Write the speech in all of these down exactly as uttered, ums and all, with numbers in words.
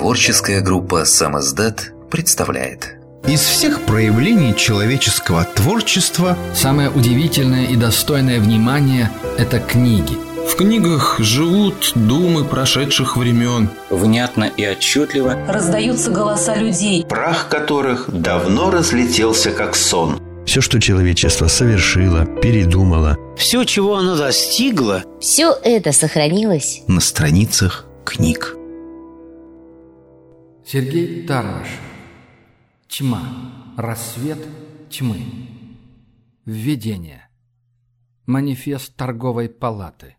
Творческая группа «Самиздат» представляет. Из всех проявлений человеческого творчества самое удивительное и достойное внимания – это книги. В книгах живут думы прошедших времен. Внятно и отчетливо раздаются голоса людей, прах которых давно разлетелся как сон. Все, что человечество совершило, передумало, все, чего оно достигло, все это сохранилось на страницах книг. Сергей Тарваш. Тьма. Рассвет тьмы. Введение. Манифест торговой палаты.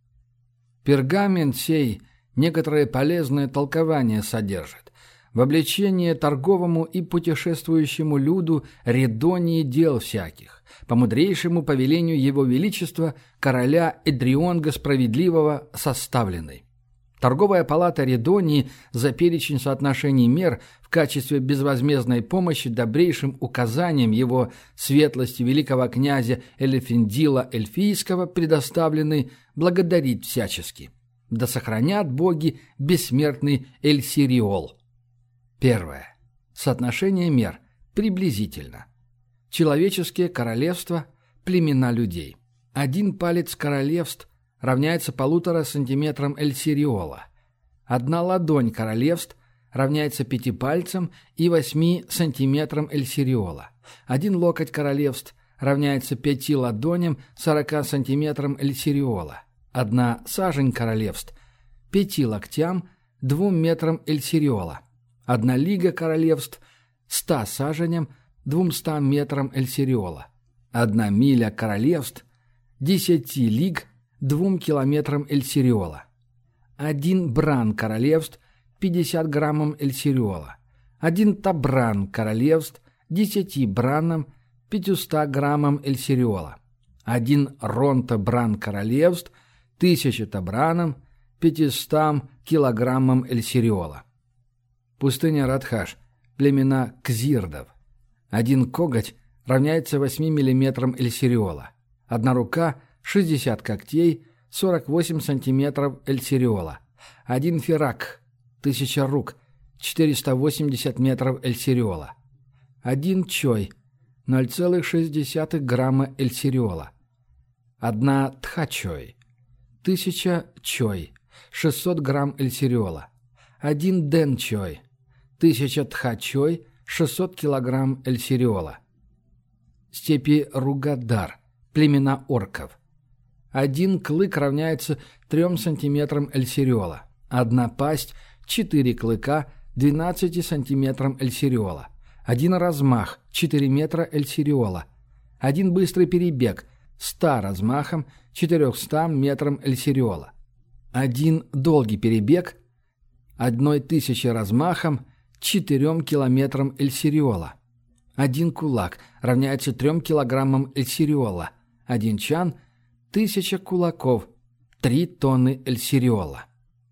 Пергамент сей некоторые полезные толкования содержит. В обличении торговому и путешествующему люду редонии дел всяких, по мудрейшему повелению его величества, короля Эдрионга Справедливого, составленной. Торговая палата Редонии за перечень соотношений мер в качестве безвозмездной помощи добрейшим указанием его светлости великого князя Элефиндила Эльфийского предоставленный благодарит всячески. Да сохранят боги бессмертный Эльсириол. Первое. Соотношение мер. Приблизительно. Человеческие королевства, племена людей. Один палец королевств равняется полутора сантиметрам Эльсириола. Одна ладонь королевств равняется пяти пальцам и восьми сантиметрам Эльсириола. Один локоть королевств равняется пяти ладоням сорока сантиметрам Эльсириола. Одна сажень королевств пяти локтям двум метрам Эльсириола. Одна лига королевств ста саженям двумстам метрам Эльсириола. Одна миля королевств десяти лиг двум километрам Эльсириола. Один бран королевств пятьдесят граммам Эльсириола. Один табран королевств десяти бранам пятьюста граммам Эльсириола. Один ронта бран королевств тысяча табранам пятистам килограммам Эльсириола. Пустыня Радхаш, племена кзирдов. Один коготь равняется восьми миллиметрам Эльсириола. Одна рука – шестьдесят когтей, сорок восемь сантиметров Эльсириола. Один ферак – тысяча рук, четыреста восемьдесят метров Эльсириола. Один чой – ноль целых шесть десятых грамма Эльсириола. Одна тхачой – тысяча чой, шестьсот грамм Эльсириола. Один ден чой – тысяча тхачой, шестьсот килограмм Эльсириола. Степи Ругадар, племена орков. Один клык равняется трем сантиметрам Эльсириола. Одна пасть – четыре клыка двенадцати сантиметрам Эльсириола. Один размах – четыре метра Эльсириола. Один быстрый перебег – ста размахом четырехстам метрам Эльсириола. Один долгий перебег – одной тысячи размахом четырем километрам Эльсириола. Один кулак равняется трем килограммам Эльсириола. Один чан – тысяча кулаков, три тонны Эльсириола.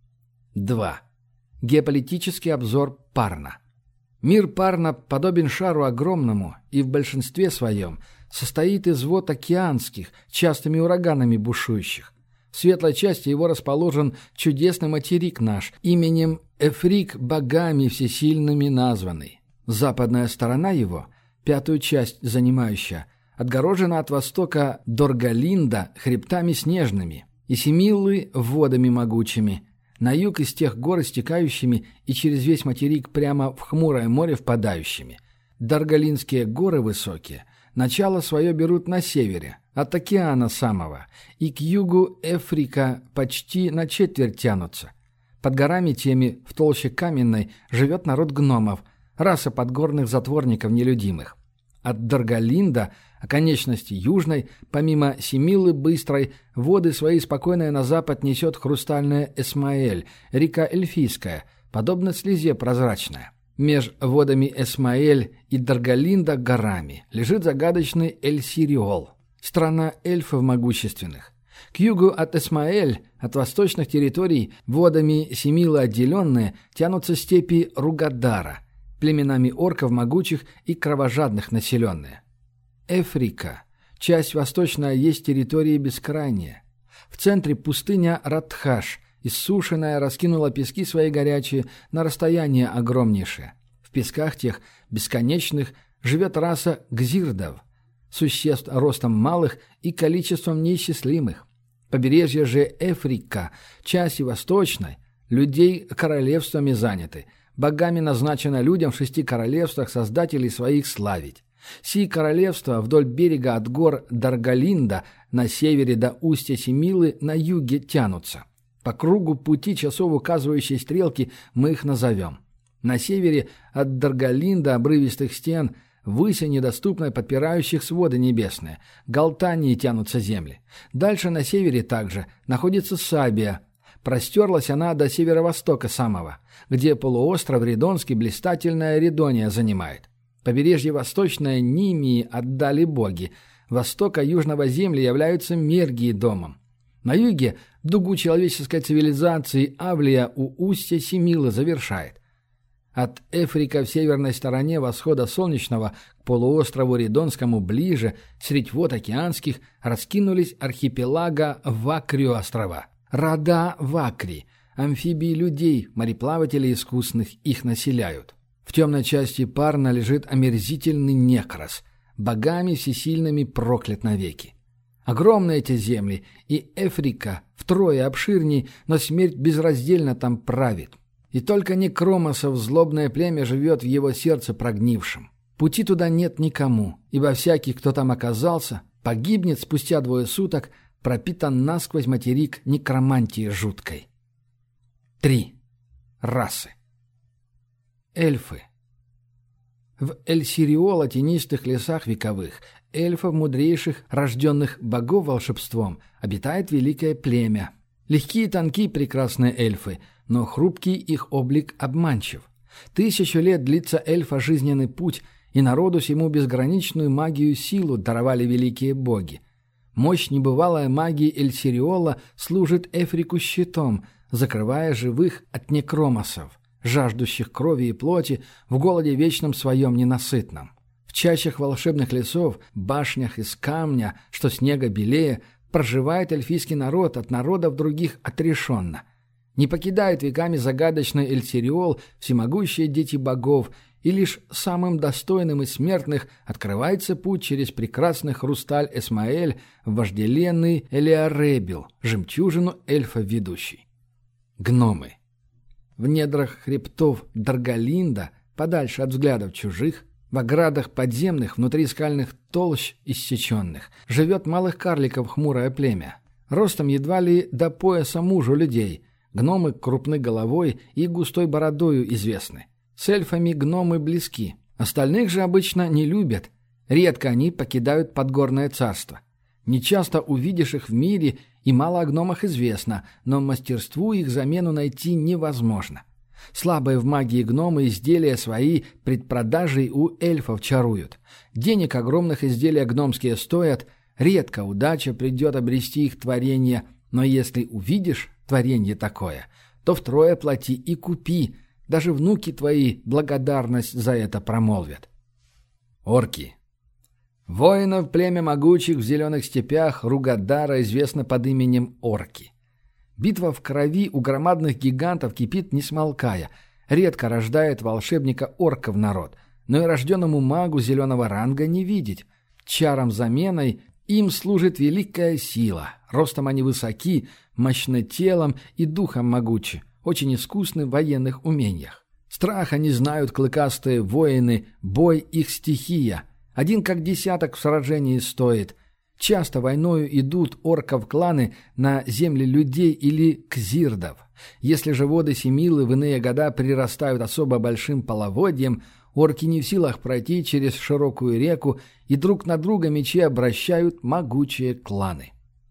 два. Геополитический обзор Парна. Мир Парна подобен шару огромному и в большинстве своем состоит из вод океанских, частыми ураганами бушующих. В светлой части его расположен чудесный материк наш, именем Эфрик богами всесильными названный. Западная сторона его, пятую часть занимающая, отгорожена от востока Доргалинда хребтами снежными и Семиллы водами могучими, на юг из тех гор истекающими и через весь материк прямо в хмурое море впадающими. Доргалинские горы высокие, начало свое берут на севере, от океана самого, и к югу Эфрика почти на четверть тянутся. Под горами теми, в толще каменной, живет народ гномов, раса подгорных затворников нелюдимых. От Доргалинда, оконечности южной, помимо Семилы быстрой, воды свои спокойные на запад несет хрустальная Эсмаэль, река Эльфийская, подобно слезе прозрачная. Меж водами Эсмаэль и Доргалинда горами лежит загадочный Эльсириол, страна эльфов могущественных. К югу от Эсмаэль, от восточных территорий, водами Семилы отделенные, тянутся степи Ругадара, племенами орков могучих и кровожадных населенные. Эфрика, часть восточная, есть территории бескрайние. В центре пустыня Радхаш, Иссушенная раскинула пески свои горячие на расстояние огромнейшее. В песках тех бесконечных живет раса гзирдов, существ ростом малых и количеством неисчислимых. Побережье же Эфрика, части восточной, людей королевствами заняты. Богами назначено людям в шести королевствах создателей своих славить. Сии королевства вдоль берега от гор Даргалинда на севере до устья Семилы на юге тянутся. По кругу пути часов указывающей стрелки мы их назовем. На севере от Даргалинда обрывистых стен выся недоступной подпирающих своды небесные, Галтании тянутся земли. Дальше на севере также находится Сабия. Простерлась она до северо-востока самого, где полуостров Ридонский блистательная Ридония занимает. Побережье восточное Нимии отдали боги. Востока южного земли являются Мергии домом. На юге дугу человеческой цивилизации Авлия у устья Семилы завершает. От Эфрика в северной стороне восхода солнечного к полуострову Ридонскому ближе, средь вод океанских, раскинулись архипелага Вакрио острова. Рода Вакри, амфибии людей, мореплавателей искусных, их населяют. В темной части Парна лежит омерзительный Некрос, богами всесильными проклят навеки. Огромны эти земли, и Эфрика втрое обширней, но смерть безраздельно там правит. И только Некромосов злобное племя живет в его сердце прогнившим. Пути туда нет никому, ибо всякий, кто там оказался, погибнет спустя двое суток, пропитан насквозь материк некромантии жуткой. Три. Расы. Эльфы. В Эль-Сириола тенистых лесах вековых, эльфов мудрейших, рожденных богов волшебством, обитает великое племя. Легкие и тонкие прекрасные эльфы, но хрупкий их облик обманчив. Тысячу лет длится эльфа жизненный путь, и народу сему безграничную магию силу даровали великие боги. Мощь небывалая магии Эль-Сириола служит Эфрику щитом, закрывая живых от некромосов, жаждущих крови и плоти в голоде вечном своем ненасытном. В чащах волшебных лесов, башнях из камня, что снега белее, проживает эльфийский народ от народов других отрешенно. Не покидает веками загадочный Эль-Сириол всемогущие дети богов, и лишь самым достойным из смертных открывается путь через прекрасный хрусталь Эсмаэль в вожделенный Элиаребил, жемчужину эльфа ведущий. Гномы. В недрах хребтов Даргалинда, подальше от взглядов чужих, в оградах подземных, внутри скальных толщ иссеченных, живет малых карликов хмурое племя. Ростом едва ли до пояса мужу людей. Гномы крупны головой и густой бородою известны. С эльфами гномы близки. Остальных же обычно не любят. Редко они покидают подгорное царство. Нечасто увидишь их в мире, и мало о гномах известно, но мастерству их замену найти невозможно. Слабые в магии гномы изделия свои предпродажей у эльфов чаруют. Денег огромных изделия гномские стоят, редко удача придет обрести их творение, но если увидишь творение такое, то втрое плати и купи, даже внуки твои благодарность за это промолвят. Орки. Воинов племя могучих в зеленых степях Ругадара известно под именем Орки. Битва в крови у громадных гигантов кипит не смолкая, редко рождает волшебника-орков народ, но и рожденному магу зеленого ранга не видеть. Чаром заменой им служит великая сила, ростом они высоки, мощны телом и духом могучи, очень искусны в военных умениях. Страха не знают клыкастые воины, бой их стихия, один как десяток в сражении стоит. Часто войною идут орков кланы на земли людей или кзирдов. Если же воды Семилы в иные года прирастают особо большим половодьем, орки не в силах пройти через широкую реку, и друг на друга мечи обращают могучие кланы.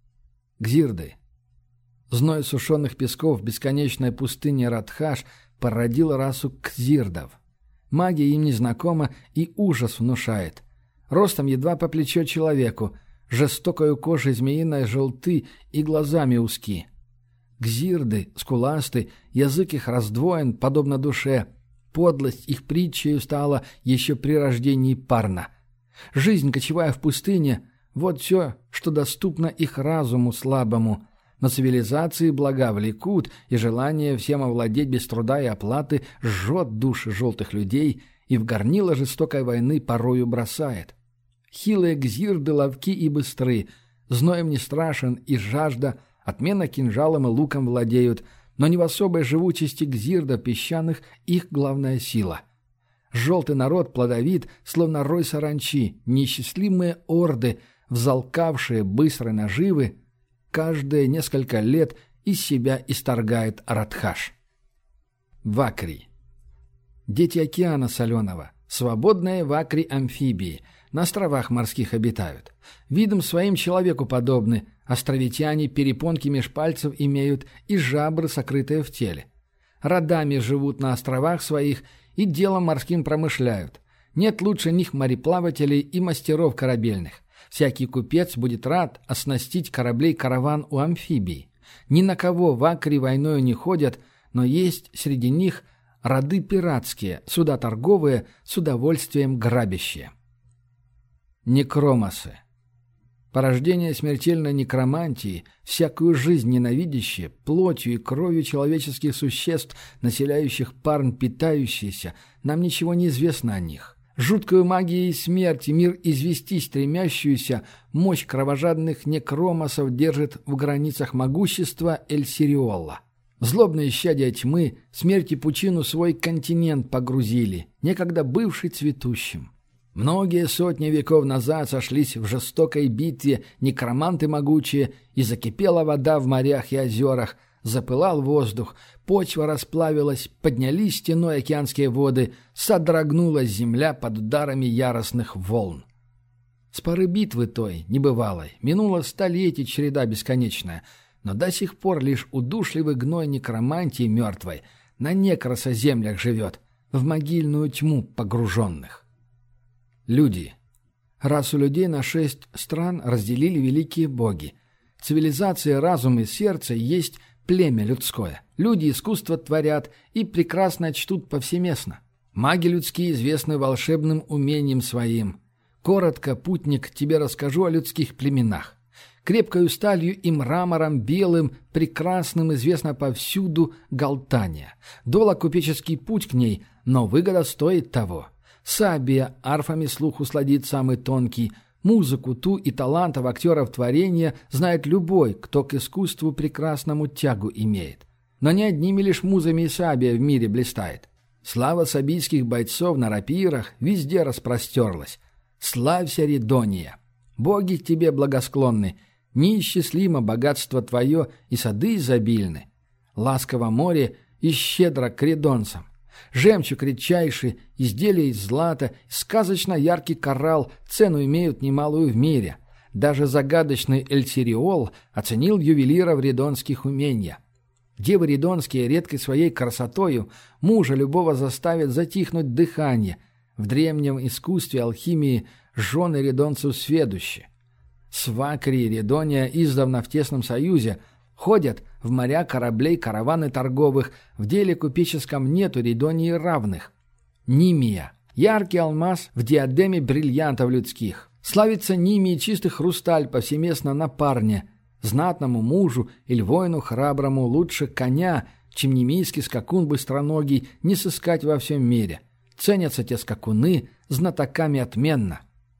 Кзирды. Зной сушеных песков бесконечной пустыни Радхаш породил расу кзирдов. Магия им незнакома и ужас внушает. Ростом едва по плечо человеку, жестокою кожей змеиной желты и глазами узки. Кзирды, скуласты, язык их раздвоен, подобно душе. Подлость их притчею стала еще при рождении Парна. Жизнь, кочевая в пустыне, вот все, что доступно их разуму слабому. Но цивилизации блага влекут, и желание всем овладеть без труда и оплаты жжет души желтых людей и в горнило жестокой войны порою бросает. Хилые гзирды ловки и быстры, зноем не страшен и жажда, отменно кинжалом и луком владеют, но не в особой живучести гзирдов песчаных их главная сила. Желтый народ плодовит, словно рой саранчи, неисчислимые орды, взалкавшие быстрой наживы, каждые несколько лет из себя исторгает Радхаш. Вакри. Дети океана соленого, свободные вакри-амфибии, на островах морских обитают. Видом своим человеку подобны, островитяне перепонки меж пальцев имеют и жабры, сокрытые в теле. Родами живут на островах своих и делом морским промышляют. Нет лучше них мореплавателей и мастеров корабельных. Всякий купец будет рад оснастить кораблей караван у амфибий. Ни на кого вакри войною не ходят, но есть среди них роды пиратские, суда торговые, с удовольствием грабящие. Некромосы. Порождение смертельной некромантии, всякую жизнь ненавидящие, плотью и кровью человеческих существ, населяющих парн питающиеся, нам ничего не известно о них. Жуткую магией смерти мир извести стремящуюся мощь кровожадных некромосов держит в границах могущества Эль-Сириола. Злобные исчадия тьмы смерти пучину свой континент погрузили, некогда бывший цветущим. Многие сотни веков назад сошлись в жестокой битве некроманты могучие, и закипела вода в морях и озерах, запылал воздух, почва расплавилась, поднялись стеной океанские воды, содрогнулась земля под ударами яростных волн. С поры битвы той, небывалой, минуло столетий череда бесконечная, но до сих пор лишь удушливый гной некромантии мертвой на некросоземлях живет, в могильную тьму погруженных. Люди. Расу людей на шесть стран разделили великие боги. Цивилизация, разум и сердце есть племя людское. Люди искусство творят и прекрасно чтут повсеместно. Маги людские известны волшебным умением своим. Коротко, путник, тебе расскажу о людских племенах. Крепкою сталью и мрамором белым, прекрасным известно повсюду Галтания. Долог купеческий путь к ней, но выгода стоит того. Сабия арфами слух усладит самый тонкий, музыку ту и талантов актеров творения знает любой, кто к искусству прекрасному тягу имеет. Но не одними лишь музами и сабия в мире блистает. Слава сабийских бойцов на рапирах везде распростерлась. Славься, Ридония! Боги к тебе благосклонны, неисчислимо богатство твое и сады изобильны. Ласково море и щедро к ридонцам. Жемчуг редчайший, изделия из злата, сказочно яркий коралл цену имеют немалую в мире. Даже загадочный Эль-Сириол оценил ювелиров ридонских умения. Девы ридонские редкой своей красотою мужа любого заставят затихнуть дыхание. В древнем искусстве алхимии жены ридонцев сведущи. С Вакри и Ридония издавна в тесном союзе. Ходят в моря кораблей караваны торговых, в деле купеческом нету Ридонии равных. Нимия. Яркий алмаз в диадеме бриллиантов людских. Славится Нимии чистый хрусталь повсеместно на парне. Знатному мужу или воину храброму лучше коня, чем немийский скакун быстроногий, не сыскать во всем мире. Ценятся те скакуны знатоками отменно.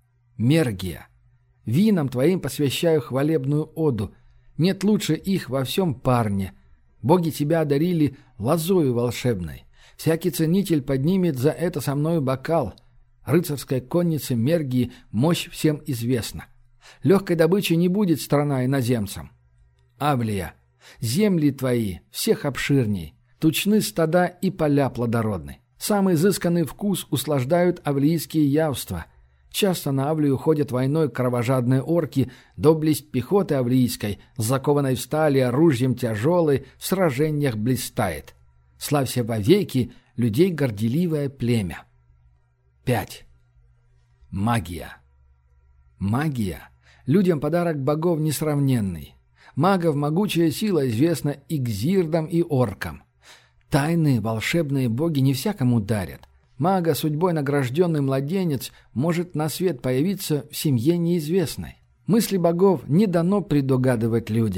Мергия. Винам твоим посвящаю хвалебную оду. Нет лучше их во всем парне. Боги тебя одарили лозою волшебной. Всякий ценитель поднимет за это со мною бокал. Рыцарской коннице Мергии мощь всем известна. Легкой добычи не будет страна иноземцам. Авлия. Земли твои, всех обширней. Тучны стада и поля плодородны. Самый изысканный вкус услаждают авлийские явства. Часто на Авлию ходят войной кровожадные орки, доблесть пехоты авлийской, закованной в стали оружием тяжелой, в сражениях блистает. Славься вовеки, людей горделивое племя. пять. Магия. Магия. Людям подарок богов несравненный. Магов могучая сила известна и гзирдам, и оркам. Тайны волшебные боги не всякому дарят. Мага, судьбой награжденный младенец, может на свет появиться в семье неизвестной. Мысли богов не дано предугадывать людям.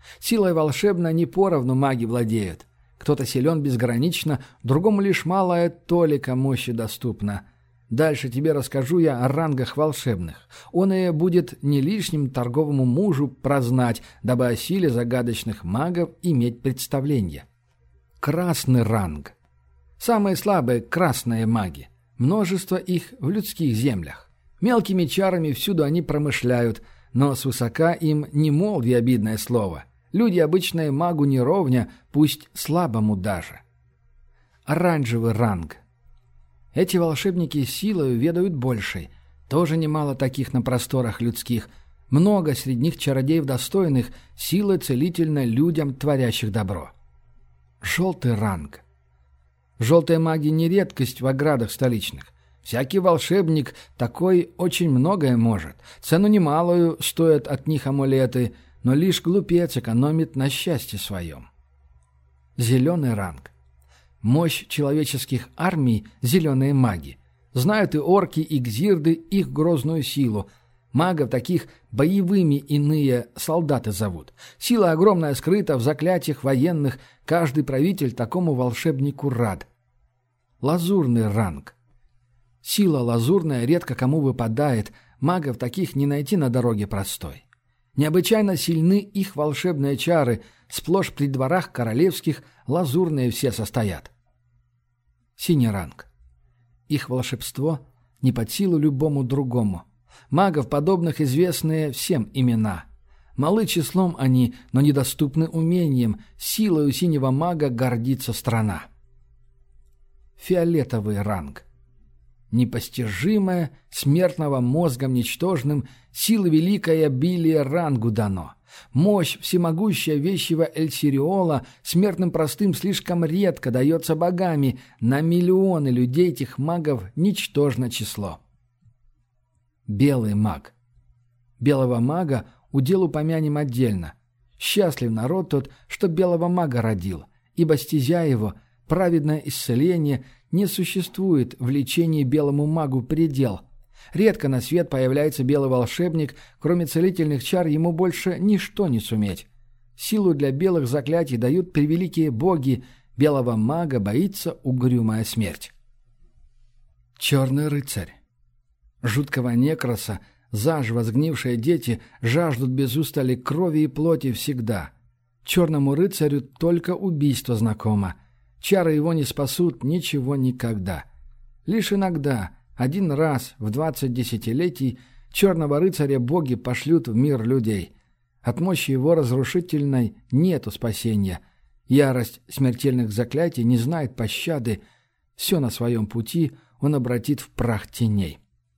Силой волшебной не поровну маги владеют. Кто-то силен безгранично, другому лишь малая толика мощи доступна. Дальше тебе расскажу я о рангах волшебных. Он и будет не лишним торговому мужу прознать, дабы о силе загадочных магов иметь представление. Красный ранг. Самые слабые красные маги. Множество их в людских землях. Мелкими чарами всюду они промышляют, но свысока им не молви обидное слово. Люди обычные магу не ровня, пусть слабому даже. Оранжевый ранг. Эти волшебники силою ведают большей. Тоже немало таких на просторах людских. Много среди них чародеев достойных, силы целительной людям, творящих добро. Желтый ранг. Желтые маги не редкость в оградах столичных. Всякий волшебник такой очень многое может. Цену немалую стоят от них амулеты, но лишь глупец экономит на счастье своем. Зеленый ранг. Мощь человеческих армий – зеленые маги. Знают и орки, и гзирды их грозную силу. Магов таких боевыми иные солдаты зовут. Сила огромная скрыта в заклятиях военных. Каждый правитель такому волшебнику рад. Лазурный ранг. Сила лазурная редко кому выпадает. Магов таких не найти на дороге простой. Необычайно сильны их волшебные чары. Сплошь при дворах королевских лазурные все состоят. Синий ранг. Их волшебство не под силу любому другому. Магов подобных известные всем имена. Малы числом они, но недоступны умением. Силою синего мага гордится страна. Фиолетовый ранг. Непостижимое, смертного мозгом ничтожным, силы великой обилие рангу дано. Мощь всемогущая вещего Эльсириола смертным простым слишком редко дается богами, на миллионы людей этих магов ничтожно число. Белый маг. Белого мага удел упомянем отдельно. Счастлив народ тот, что белого мага родил, ибо стезя его, праведное исцеление, не существует в лечении белому магу предел. Редко на свет появляется белый волшебник, кроме целительных чар ему больше ничто не суметь. Силу для белых заклятий дают превеликие боги, белого мага боится угрюмая смерть. Черный рыцарь. Жуткого некроса, заживо сгнившие дети жаждут без устали крови и плоти всегда. Черному рыцарю только убийство знакомо. Чары его не спасут ничего никогда. Лишь иногда, один раз в двадцать десятилетий, черного рыцаря боги пошлют в мир людей. От мощи его разрушительной нету спасения. Ярость смертельных заклятий не знает пощады. Все на своем пути он обратит в прах теней.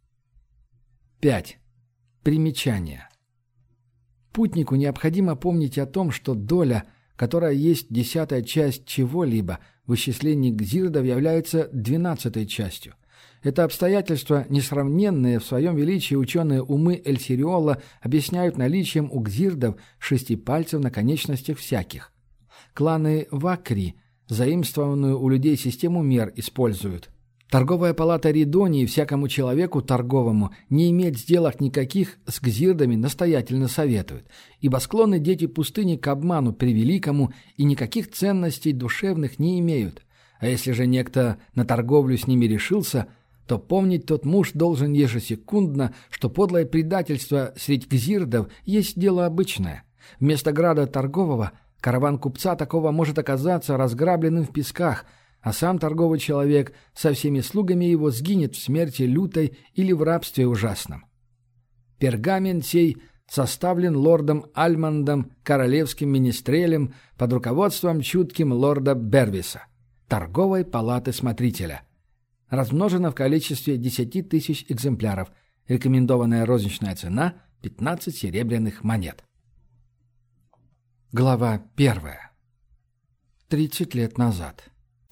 пять. Примечание. Путнику необходимо помнить о том, что доля, которая есть десятая часть чего-либо, в исчислении гзирдов является двенадцатой частью. Это обстоятельство, несравненное в своем величии ученые умы Эльсириола объясняют наличием у гзирдов шести пальцев на конечностях всяких. Кланы Вакри заимствованную у людей систему мер используют. Торговая палата Ридонии всякому человеку торговому не иметь сделок никаких с гзирдами настоятельно советуют, ибо склонны дети пустыни к обману превеликому и никаких ценностей душевных не имеют. А если же некто на торговлю с ними решился, то помнить тот муж должен ежесекундно, что подлое предательство средь гзирдов есть дело обычное. Вместо града торгового караван купца такого может оказаться разграбленным в песках, а сам торговый человек со всеми слугами его сгинет в смерти лютой или в рабстве ужасном. Пергамент сей составлен лордом Альмондом, королевским министрелем, под руководством чутким лорда Бервиса, торговой палаты смотрителя. Размножено в количестве десяти тысяч экземпляров. Рекомендованная розничная цена – пятнадцать серебряных монет. Глава первая. Тридцать лет назад.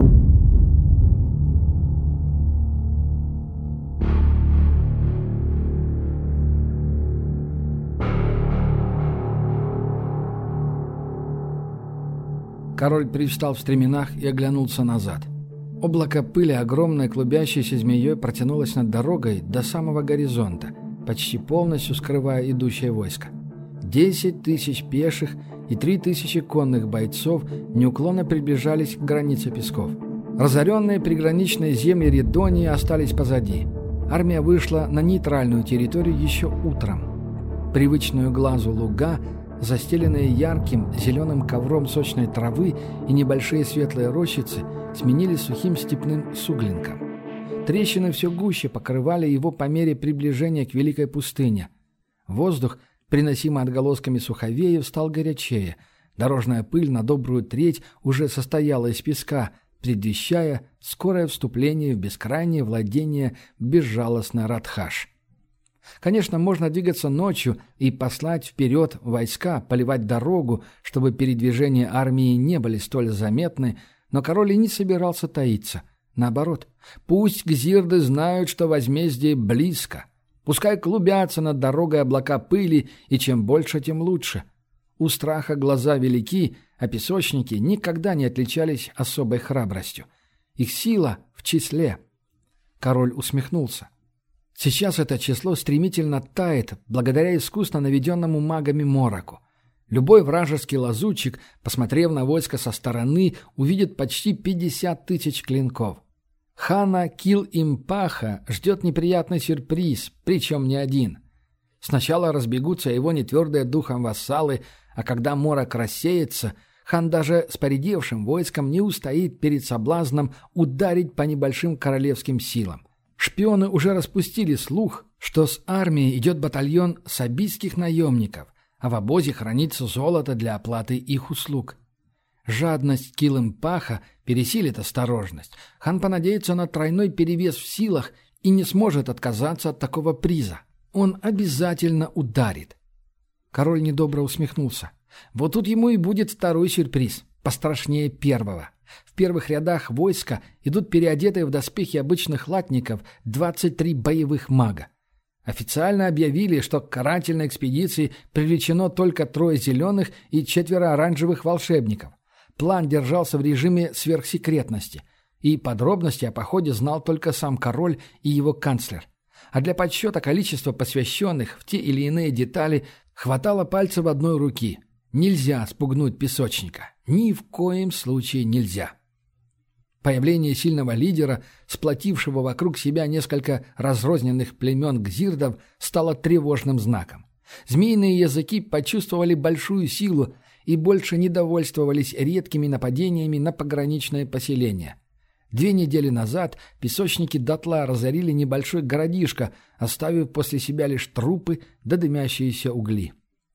Король привстал в стременах и оглянулся назад. Облако пыли, огромной клубящейся змеей, протянулось над дорогой до самого горизонта, почти полностью скрывая идущее войско. Десять тысяч пеших и три тысячи конных бойцов неуклонно приближались к границе песков. Разоренные приграничные земли Ридонии остались позади. Армия вышла на нейтральную территорию еще утром. Привычную глазу луга, застеленные ярким зеленым ковром сочной травы и небольшие светлые рощицы, сменились сухим степным суглинком. Трещины все гуще покрывали его по мере приближения к великой пустыне. Воздух, приносимый отголосками суховеев, стал горячее. Дорожная пыль на добрую треть уже состояла из песка, предвещая скорое вступление в бескрайнее владение безжалостной Радхаш. Конечно, можно двигаться ночью и послать вперед войска, поливать дорогу, чтобы передвижения армии не были столь заметны, но король и не собирался таиться. Наоборот, пусть гзирды знают, что возмездие близко. Пускай клубятся над дорогой облака пыли, и чем больше, тем лучше. У страха глаза велики, а песочники никогда не отличались особой храбростью. Их сила в числе. Король усмехнулся. Сейчас это число стремительно тает, благодаря искусно наведенному магами мороку. Любой вражеский лазутчик, посмотрев на войско со стороны, увидит почти пятьдесят тысяч клинков. Хана Кил-Импаха ждет неприятный сюрприз, причем не один. Сначала разбегутся его нетвердые духом вассалы, а когда морок рассеется, хан даже с поредевшим войском не устоит перед соблазном ударить по небольшим королевским силам. Шпионы уже распустили слух, что с армией идет батальон сабийских наемников, а в обозе хранится золото для оплаты их услуг. Жадность Кил-Импаха пересилит осторожность. Хан понадеется на тройной перевес в силах и не сможет отказаться от такого приза. Он обязательно ударит. Король недобро усмехнулся. Вот тут ему и будет второй сюрприз, пострашнее первого. В первых рядах войска идут переодетые в доспехи обычных латников двадцать три боевых мага. Официально объявили, что к карательной экспедиции привлечено только трое зеленых и четверо оранжевых волшебников. План держался в режиме сверхсекретности, и подробности о походе знал только сам король и его канцлер. А для подсчета количества посвященных в те или иные детали хватало пальцев одной руки. Нельзя спугнуть песочника. Ни в коем случае нельзя. Появление сильного лидера, сплотившего вокруг себя несколько разрозненных племен гзирдов, стало тревожным знаком. Змеиные языки почувствовали большую силу и больше не довольствовались редкими нападениями на пограничное поселение. Две недели назад песочники дотла разорили небольшой городишко, оставив после себя лишь трупы да дымящиеся угли.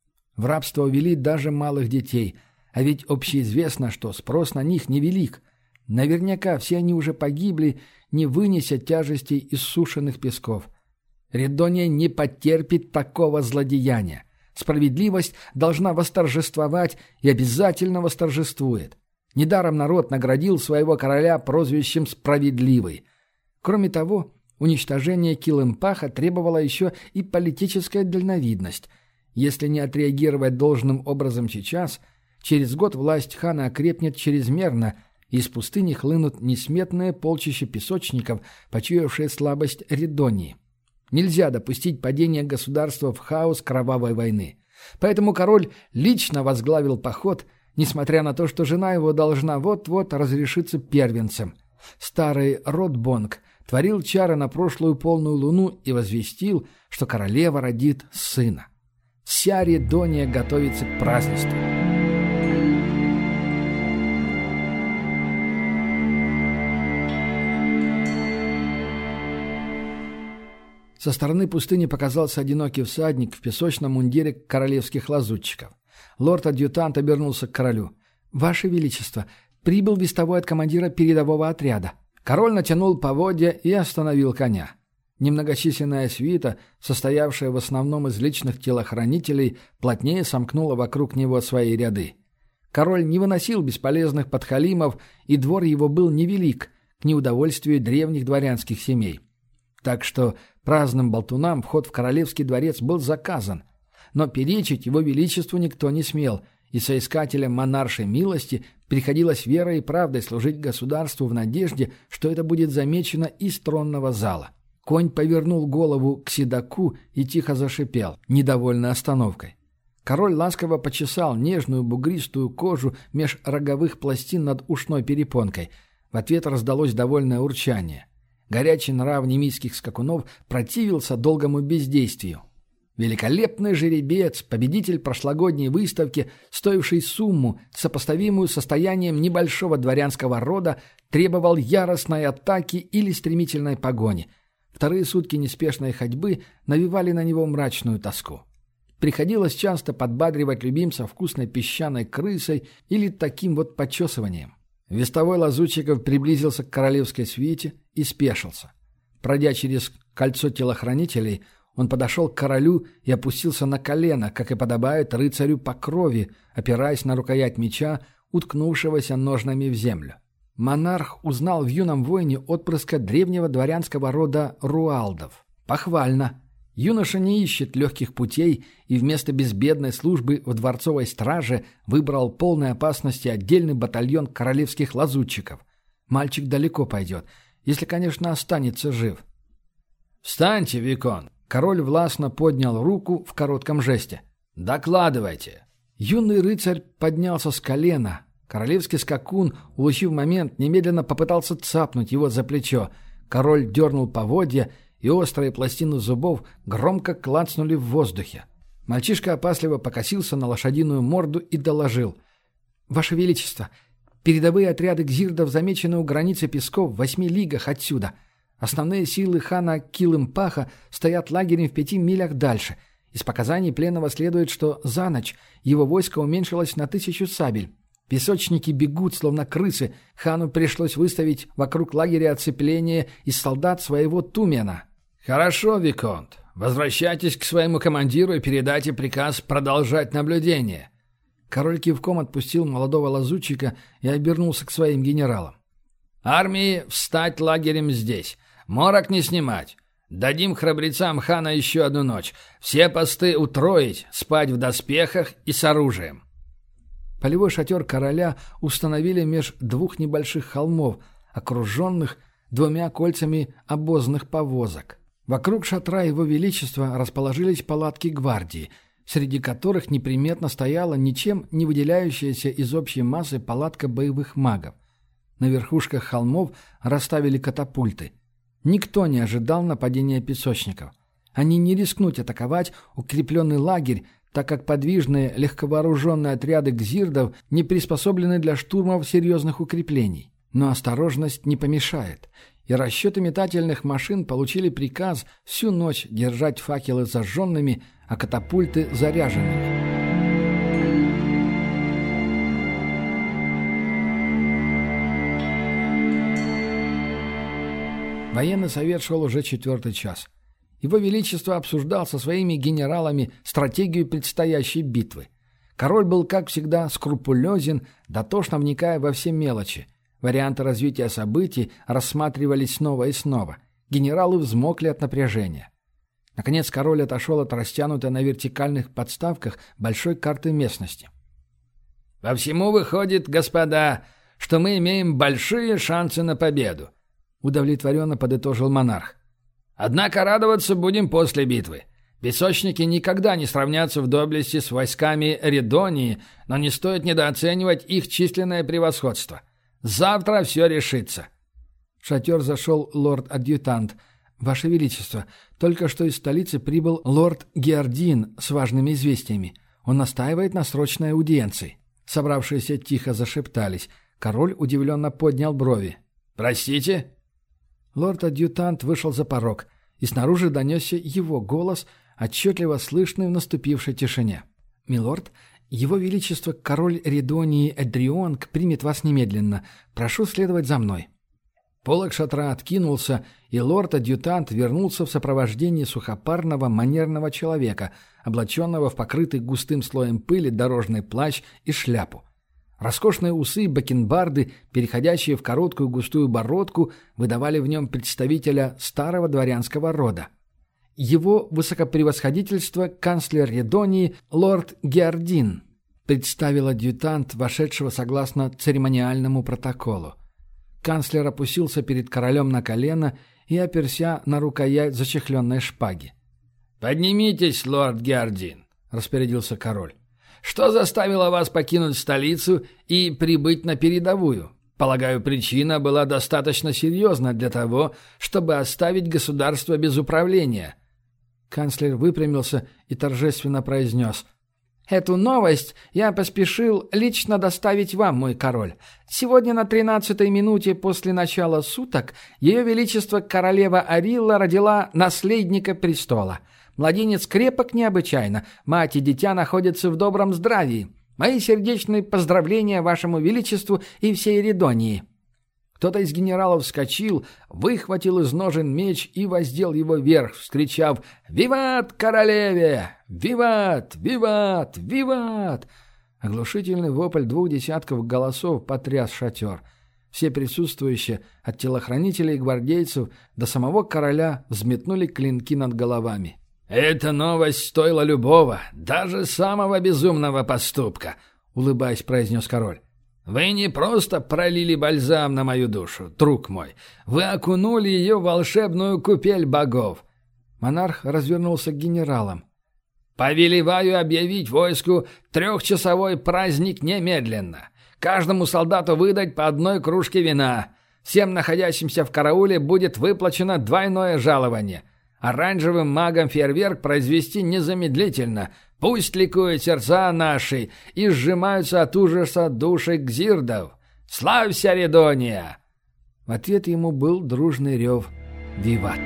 В рабство увели даже малых детей, а ведь общеизвестно, что спрос на них невелик. Наверняка все они уже погибли, не вынеся тяжестей иссушенных песков. Ридония не потерпит такого злодеяния. Справедливость должна восторжествовать и обязательно восторжествует. Недаром народ наградил своего короля прозвищем «Справедливый». Кроме того, уничтожение Кил-Импаха требовало еще и политическая дальновидность. Если не отреагировать должным образом сейчас, через год власть хана окрепнет чрезмерно, и из пустыни хлынут несметные полчища песочников, почуявшие слабость Ридонии. Нельзя допустить падения государства в хаос кровавой войны. Поэтому король лично возглавил поход, несмотря на то, что жена его должна вот-вот разрешиться первенцем. Старый Ротбонг творил чары на прошлую полную луну и возвестил, что королева родит сына. Вся Ридония готовится к празднеству. Со стороны пустыни показался одинокий всадник в песочном мундире королевских лазутчиков. Лорд-адъютант обернулся к королю. «Ваше Величество, прибыл вестовой от командира передового отряда». Король натянул поводья и остановил коня. Немногочисленная свита, состоявшая в основном из личных телохранителей, плотнее сомкнула вокруг него свои ряды. Король не выносил бесполезных подхалимов, и двор его был невелик, к неудовольствию древних дворянских семей. Так что праздным болтунам вход в королевский дворец был заказан. Но перечить его величеству никто не смел, и соискателям монаршей милости приходилось верой и правдой служить государству в надежде, что это будет замечено из тронного зала. Конь повернул голову к седоку и тихо зашипел, недовольный остановкой. Король ласково почесал нежную бугристую кожу меж роговых пластин над ушной перепонкой. В ответ раздалось довольное урчание. Горячий нрав немийских скакунов противился долгому бездействию. Великолепный жеребец, победитель прошлогодней выставки, стоивший сумму, сопоставимую с состоянием небольшого дворянского рода, требовал яростной атаки или стремительной погони. Вторые сутки неспешной ходьбы навевали на него мрачную тоску. Приходилось часто подбадривать любимца вкусной песчаной крысой или таким вот почесыванием. Вестовой Лазутчиков приблизился к королевской свите и спешился. Пройдя через кольцо телохранителей, он подошел к королю и опустился на колено, как и подобает рыцарю по крови, опираясь на рукоять меча, уткнувшегося ножнами в землю. Монарх узнал в юном воине отпрыска древнего дворянского рода Руалдов. Похвально. Юноша не ищет легких путей и вместо безбедной службы в дворцовой страже выбрал полной опасности отдельный батальон королевских лазутчиков. Мальчик далеко пойдет, если, конечно, останется жив. «Встаньте, Викон!» Король властно поднял руку в коротком жесте. «Докладывайте!» Юный рыцарь поднялся с колена. Королевский скакун, улучив момент, немедленно попытался цапнуть его за плечо. Король дернул поводья, и острые пластины зубов громко клацнули в воздухе. Мальчишка опасливо покосился на лошадиную морду и доложил. «Ваше Величество, передовые отряды гзирдов замечены у границы песков в восьми лигах отсюда. Основные силы хана Килымпаха стоят лагерем в пяти милях дальше. Из показаний пленного следует, что за ночь его войско уменьшилось на тысячу сабель. Песочники бегут, словно крысы. Хану пришлось выставить вокруг лагеря оцепление из солдат своего Тумена». «Хорошо, Виконт. Возвращайтесь к своему командиру и передайте приказ продолжать наблюдение». Король кивком отпустил молодого лазутчика и обернулся к своим генералам. «Армии встать лагерем здесь. Морок не снимать. Дадим храбрецам хана еще одну ночь. Все посты утроить, спать в доспехах и с оружием». Полевой шатер короля установили меж двух небольших холмов, окруженных двумя кольцами обозных повозок. Вокруг шатра его величества расположились палатки гвардии, среди которых неприметно стояла ничем не выделяющаяся из общей массы палатка боевых магов. На верхушках холмов расставили катапульты. Никто не ожидал нападения песочников. Они не рискнут атаковать укрепленный лагерь, так как подвижные легковооруженные отряды гзирдов не приспособлены для штурмов серьезных укреплений. Но осторожность не помешает, и расчеты метательных машин получили приказ всю ночь держать факелы зажженными, а катапульты заряженными. Военный совет шел уже четвертый час. Его Величество обсуждал со своими генералами стратегию предстоящей битвы. Король был, как всегда, скрупулезен, дотошно вникая во все мелочи. Варианты развития событий рассматривались снова и снова. Генералы взмокли от напряжения. Наконец король отошел от растянутой на вертикальных подставках большой карты местности. «По всему выходит, господа, что мы имеем большие шансы на победу», — удовлетворенно подытожил монарх. «Однако радоваться будем после битвы. Песочники никогда не сравнятся в доблести с войсками Редонии, но не стоит недооценивать их численное превосходство. Завтра все решится». В шатер зашел лорд-адъютант. «Ваше Величество, только что из столицы прибыл лорд Геордин с важными известиями. Он настаивает на срочной аудиенции». Собравшиеся тихо зашептались. Король удивленно поднял брови. «Простите?» Лорд-адъютант вышел за порог, и снаружи донесся его голос, отчетливо слышный в наступившей тишине. «Милорд, его величество король Редонии Эдрионг примет вас немедленно. Прошу следовать за мной». Полог шатра откинулся, и лорд-адъютант вернулся в сопровождении сухопарного манерного человека, облаченного в покрытый густым слоем пыли дорожный плащ и шляпу. Роскошные усы, бакенбарды, переходящие в короткую густую бородку, выдавали в нем представителя старого дворянского рода. Его высокопревосходительство канцлер Редонии лорд Геордин, представил адъютант, вошедшего согласно церемониальному протоколу. Канцлер опустился перед королем на колено и оперся на рукоять зачехленной шпаги. «Поднимитесь, лорд Геордин», — распорядился король. что заставило вас покинуть столицу и прибыть на передовую? Полагаю, причина была достаточно серьезна для того, чтобы оставить государство без управления». Канцлер выпрямился и торжественно произнес: «Эту новость я поспешил лично доставить вам, мой король. Сегодня на тринадцатой минуте после начала суток Ее Величество королева Арилла родила наследника престола. Младенец крепок необычайно, мать и дитя находятся в добром здравии. Мои сердечные поздравления вашему величеству и всей Редонии». Кто-то из генералов вскочил, выхватил из ножен меч и воздел его вверх, вскричав: «Виват королеве! Виват! Виват! Виват!» Оглушительный вопль двух десятков голосов потряс шатер. Все присутствующие, от телохранителей и гвардейцев до самого короля, взметнули клинки над головами. «Эта новость стоила любого, даже самого безумного поступка», — улыбаясь, произнес король. «Вы не просто пролили бальзам на мою душу, друг мой. Вы окунули ее в волшебную купель богов». Монарх развернулся к генералам. «Повелеваю объявить войску трехчасовой праздник немедленно. Каждому солдату выдать по одной кружке вина. Всем находящимся в карауле будет выплачено двойное жалование. Оранжевым магам фейерверк произвести незамедлительно. Пусть ликуют сердца наши и сжимаются от ужаса души гзирдов. Славься, Редония!» В ответ ему был дружный рев «Виват!».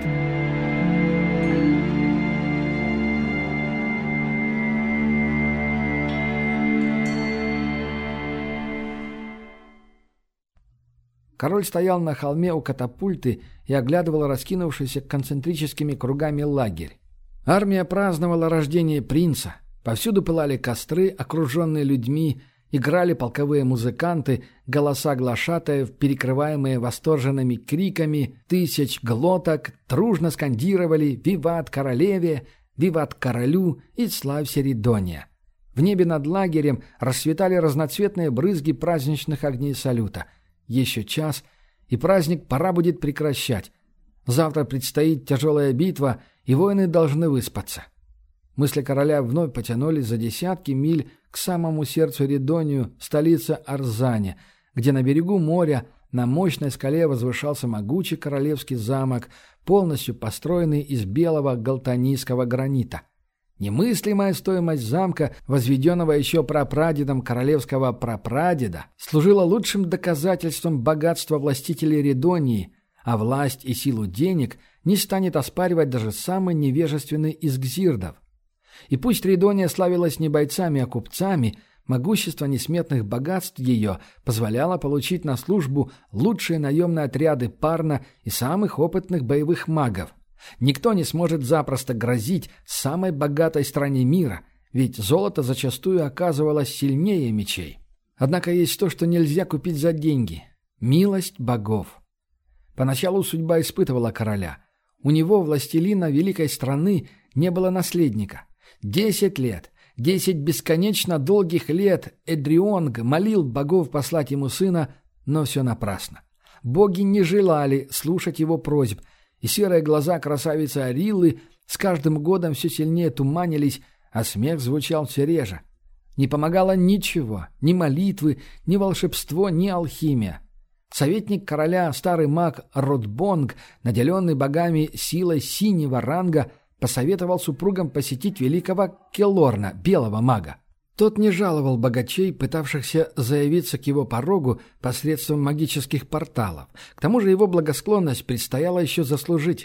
Король стоял на холме у катапульты и оглядывал раскинувшийся концентрическими кругами лагерь. Армия праздновала рождение принца. Повсюду пылали костры, окруженные людьми, играли полковые музыканты, голоса глашатаев, перекрываемые восторженными криками тысяч глоток, дружно скандировали «Виват королеве!», «Виват королю!» и «Славься, Редония!». В небе над лагерем расцветали разноцветные брызги праздничных огней салюта. Еще час, и праздник пора будет прекращать. Завтра предстоит тяжелая битва, и воины должны выспаться. Мысли короля вновь потянулись за десятки миль к самому сердцу Редонию, столице Арзане, где на берегу моря на мощной скале возвышался могучий королевский замок, полностью построенный из белого галтанийского гранита. Немыслимая стоимость замка, возведенного еще прапрадедом королевского прапрадеда, служила лучшим доказательством богатства властителей Редонии, а власть и силу денег не станет оспаривать даже самый невежественный из гзирдов. И пусть Редония славилась не бойцами, а купцами, могущество несметных богатств ее позволяло получить на службу лучшие наемные отряды парна и самых опытных боевых магов. Никто не сможет запросто грозить самой богатой стране мира, ведь золото зачастую оказывалось сильнее мечей. Однако есть то, что нельзя купить за деньги – милость богов. Поначалу судьба испытывала короля. У него, властелина великой страны, не было наследника. Десять лет, десять бесконечно долгих лет Эдрионг молил богов послать ему сына, но все напрасно. Боги не желали слушать его просьб, и серые глаза красавицы Ариллы с каждым годом все сильнее туманились, а смех звучал все реже. Не помогало ничего, ни молитвы, ни волшебство, ни алхимия. Советник короля, старый маг Ротбонг, наделенный богами силой синего ранга, посоветовал супругам посетить великого Келорна, белого мага. Тот не жаловал богачей, пытавшихся заявиться к его порогу посредством магических порталов. К тому же его благосклонность предстояло еще заслужить.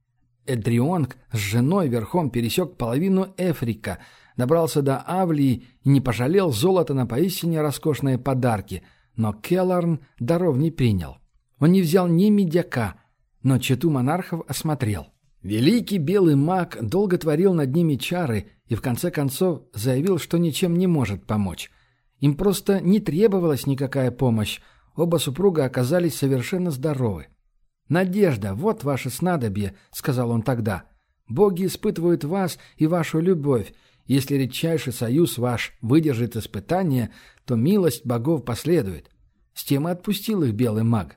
Эдрионг с женой верхом пересек половину Эфрика, добрался до Авлии и не пожалел золота на поистине роскошные подарки, но Келорн даров не принял. Он не взял ни медяка, но чету монархов осмотрел. Великий белый маг долго творил над ними чары и в конце концов заявил, что ничем не может помочь. Им просто не требовалась никакая помощь, оба супруга оказались совершенно здоровы. «Надежда, вот ваше снадобье», — сказал он тогда. «Боги испытывают вас и вашу любовь. Если редчайший союз ваш выдержит испытание, то милость богов последует». С тем и отпустил их белый маг.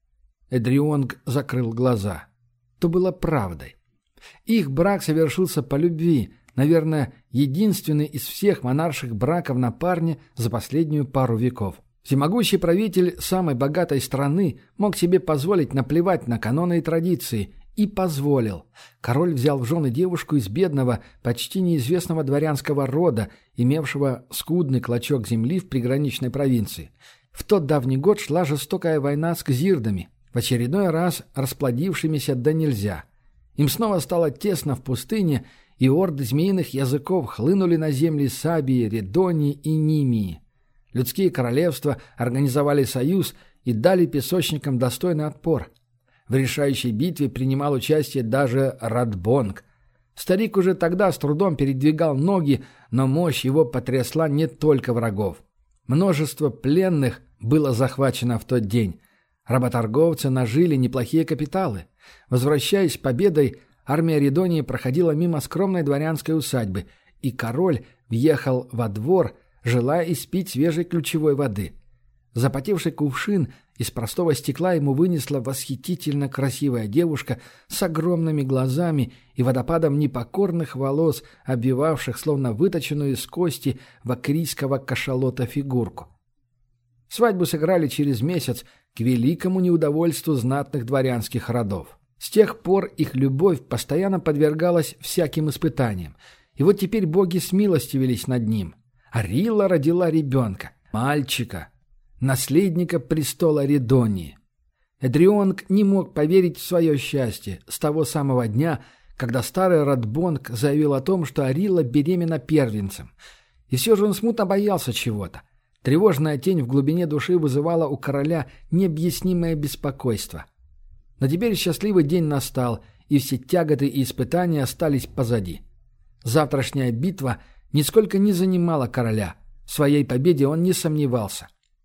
Эдрионг закрыл глаза. То было правдой. Их брак совершился по любви, Наверное, единственный из всех монарших браков на парне за последнюю пару веков. Всемогущий правитель самой богатой страны мог себе позволить наплевать на каноны и традиции. И позволил. Король взял в жены девушку из бедного, почти неизвестного дворянского рода, имевшего скудный клочок земли в приграничной провинции. В тот давний год шла жестокая война с кзирдами, в очередной раз расплодившимися да нельзя. Им снова стало тесно в пустыне, и орды змеиных языков хлынули на земли Сабии, Редонии и Нимии. Людские королевства организовали союз и дали песочникам достойный отпор. В решающей битве принимал участие даже Радбонг. Старик уже тогда с трудом передвигал ноги, но мощь его потрясла не только врагов. Множество пленных было захвачено в тот день. Работорговцы нажили неплохие капиталы. Возвращаясь победой, армия Редонии проходила мимо скромной дворянской усадьбы, и король въехал во двор, желая испить свежей ключевой воды. Запотевший кувшин из простого стекла ему вынесла восхитительно красивая девушка с огромными глазами и водопадом непокорных волос, обвивавших словно выточенную из кости вакрийского кашалота фигурку. Свадьбу сыграли через месяц к великому неудовольствию знатных дворянских родов. С тех пор их любовь постоянно подвергалась всяким испытаниям. И вот теперь боги смилостивились над ним. Арилла родила ребенка, мальчика, наследника престола Редонии. Эдрионг не мог поверить в свое счастье с того самого дня, когда старый Радбонг заявил о том, что Арилла беременна первенцем. И все же он смутно боялся чего-то. Тревожная тень в глубине души вызывала у короля необъяснимое беспокойство. Но теперь счастливый день настал, и все тяготы и испытания остались позади. Завтрашняя битва нисколько не занимала короля. В своей победе он не сомневался.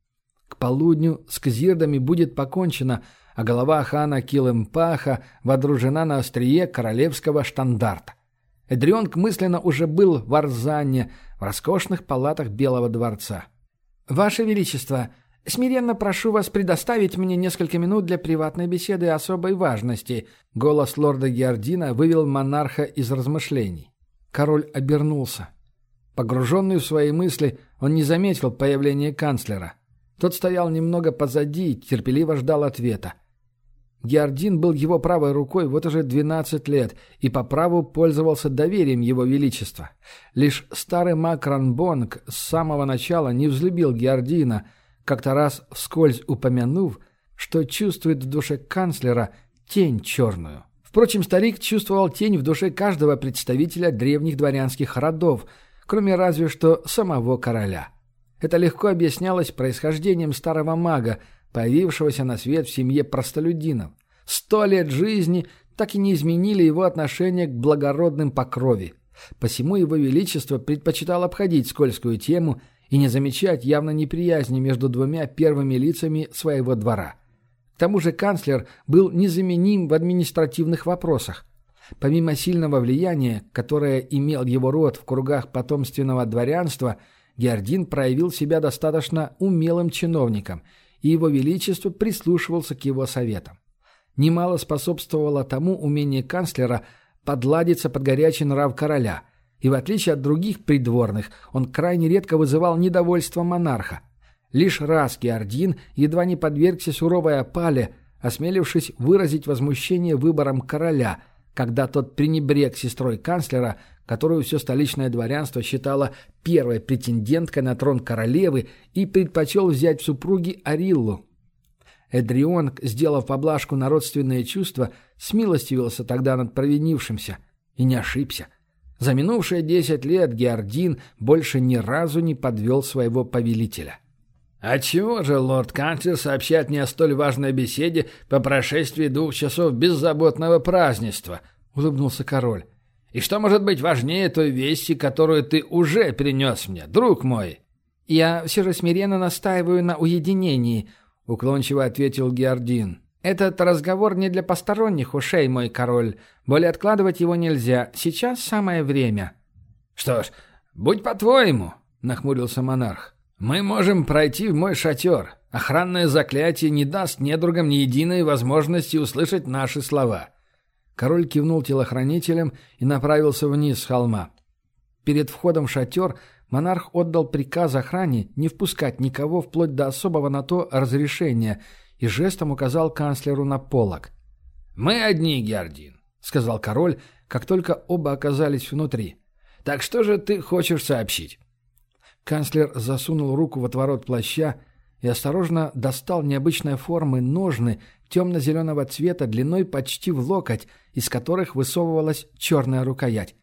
К полудню с кзирдами будет покончено, а голова хана Килымпаха водружена на острие королевского штандарта. Эдрионг мысленно уже был в Арзане, в роскошных палатах Белого дворца. «Ваше Величество, смиренно прошу вас предоставить мне несколько минут для приватной беседы особой важности», голос лорда Геордина вывел монарха из размышлений. Король обернулся. Погруженный в свои мысли, он не заметил появления канцлера. Тот стоял немного позади и терпеливо ждал ответа. Геордин был его правой рукой вот уже двенадцать лет и по праву пользовался доверием его величества. Лишь старый маг Ранбонг с самого начала не взлюбил Геордина, как-то раз вскользь упомянув, что чувствует в душе канцлера тень черную. Впрочем, старик чувствовал тень в душе каждого представителя древних дворянских родов, кроме разве что самого короля. Это легко объяснялось происхождением старого мага, появившегося на свет в семье простолюдинов. Сто лет жизни так и не изменили его отношение к благородным по крови. Посему его величество предпочитал обходить скользкую тему и не замечать явно неприязни между двумя первыми лицами своего двора. К тому же канцлер был незаменим в административных вопросах. Помимо сильного влияния, которое имел его род в кругах потомственного дворянства, Геордин проявил себя достаточно умелым чиновником, и его величество прислушивался к его советам. Немало способствовало тому умение канцлера подладиться под горячий нрав короля, и в отличие от других придворных, он крайне редко вызывал недовольство монарха. Лишь раз Геордин едва не подвергся суровой опале, осмелившись выразить возмущение выбором короля, когда тот пренебрег сестрой канцлера, которую все столичное дворянство считало первой претенденткой на трон королевы, и предпочел взять в супруги Ариллу. Эдрионг, сделав поблажку на родственные чувства, смилостивился тогда над провинившимся и не ошибся. За минувшие десять лет Геордин больше ни разу не подвел своего повелителя. «Отчего же лорд-канцлер сообщает мне о столь важной беседе по прошествии двух часов беззаботного празднества?» — улыбнулся король. «И что может быть важнее той вести, которую ты уже принес мне, друг мой?» «Я все же смиренно настаиваю на уединении», — уклончиво ответил Геордин. «Этот разговор не для посторонних ушей, мой король. Более откладывать его нельзя. Сейчас самое время». «Что ж, будь по-твоему», — нахмурился монарх. «Мы можем пройти в мой шатер. Охранное заклятие не даст недругам ни единой возможности услышать наши слова». Король кивнул телохранителям и направился вниз с холма. Перед входом в шатер монарх отдал приказ охране не впускать никого вплоть до особого на то разрешения и жестом указал канцлеру на полог. «Мы одни, Геордин», — сказал король, как только оба оказались внутри. «Так что же ты хочешь сообщить?» Канцлер засунул руку в отворот плаща и осторожно достал необычной формы ножны темно-зеленого цвета длиной почти в локоть, из которых высовывалась черная рукоять.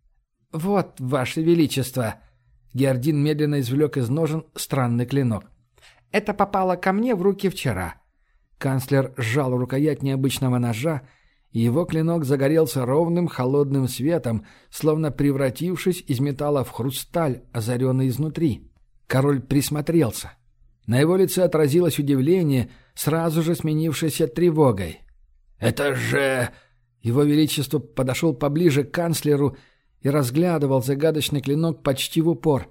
«Вот, Ваше Величество!» Геордин медленно извлек из ножен странный клинок. «Это попало ко мне в руки вчера». Канцлер сжал рукоять необычного ножа, и его клинок загорелся ровным холодным светом, словно превратившись из металла в хрусталь, озаренный изнутри. Король присмотрелся. На его лице отразилось удивление, сразу же сменившееся тревогой. «Это же...» Его Величество подошел поближе к канцлеру и разглядывал загадочный клинок почти в упор.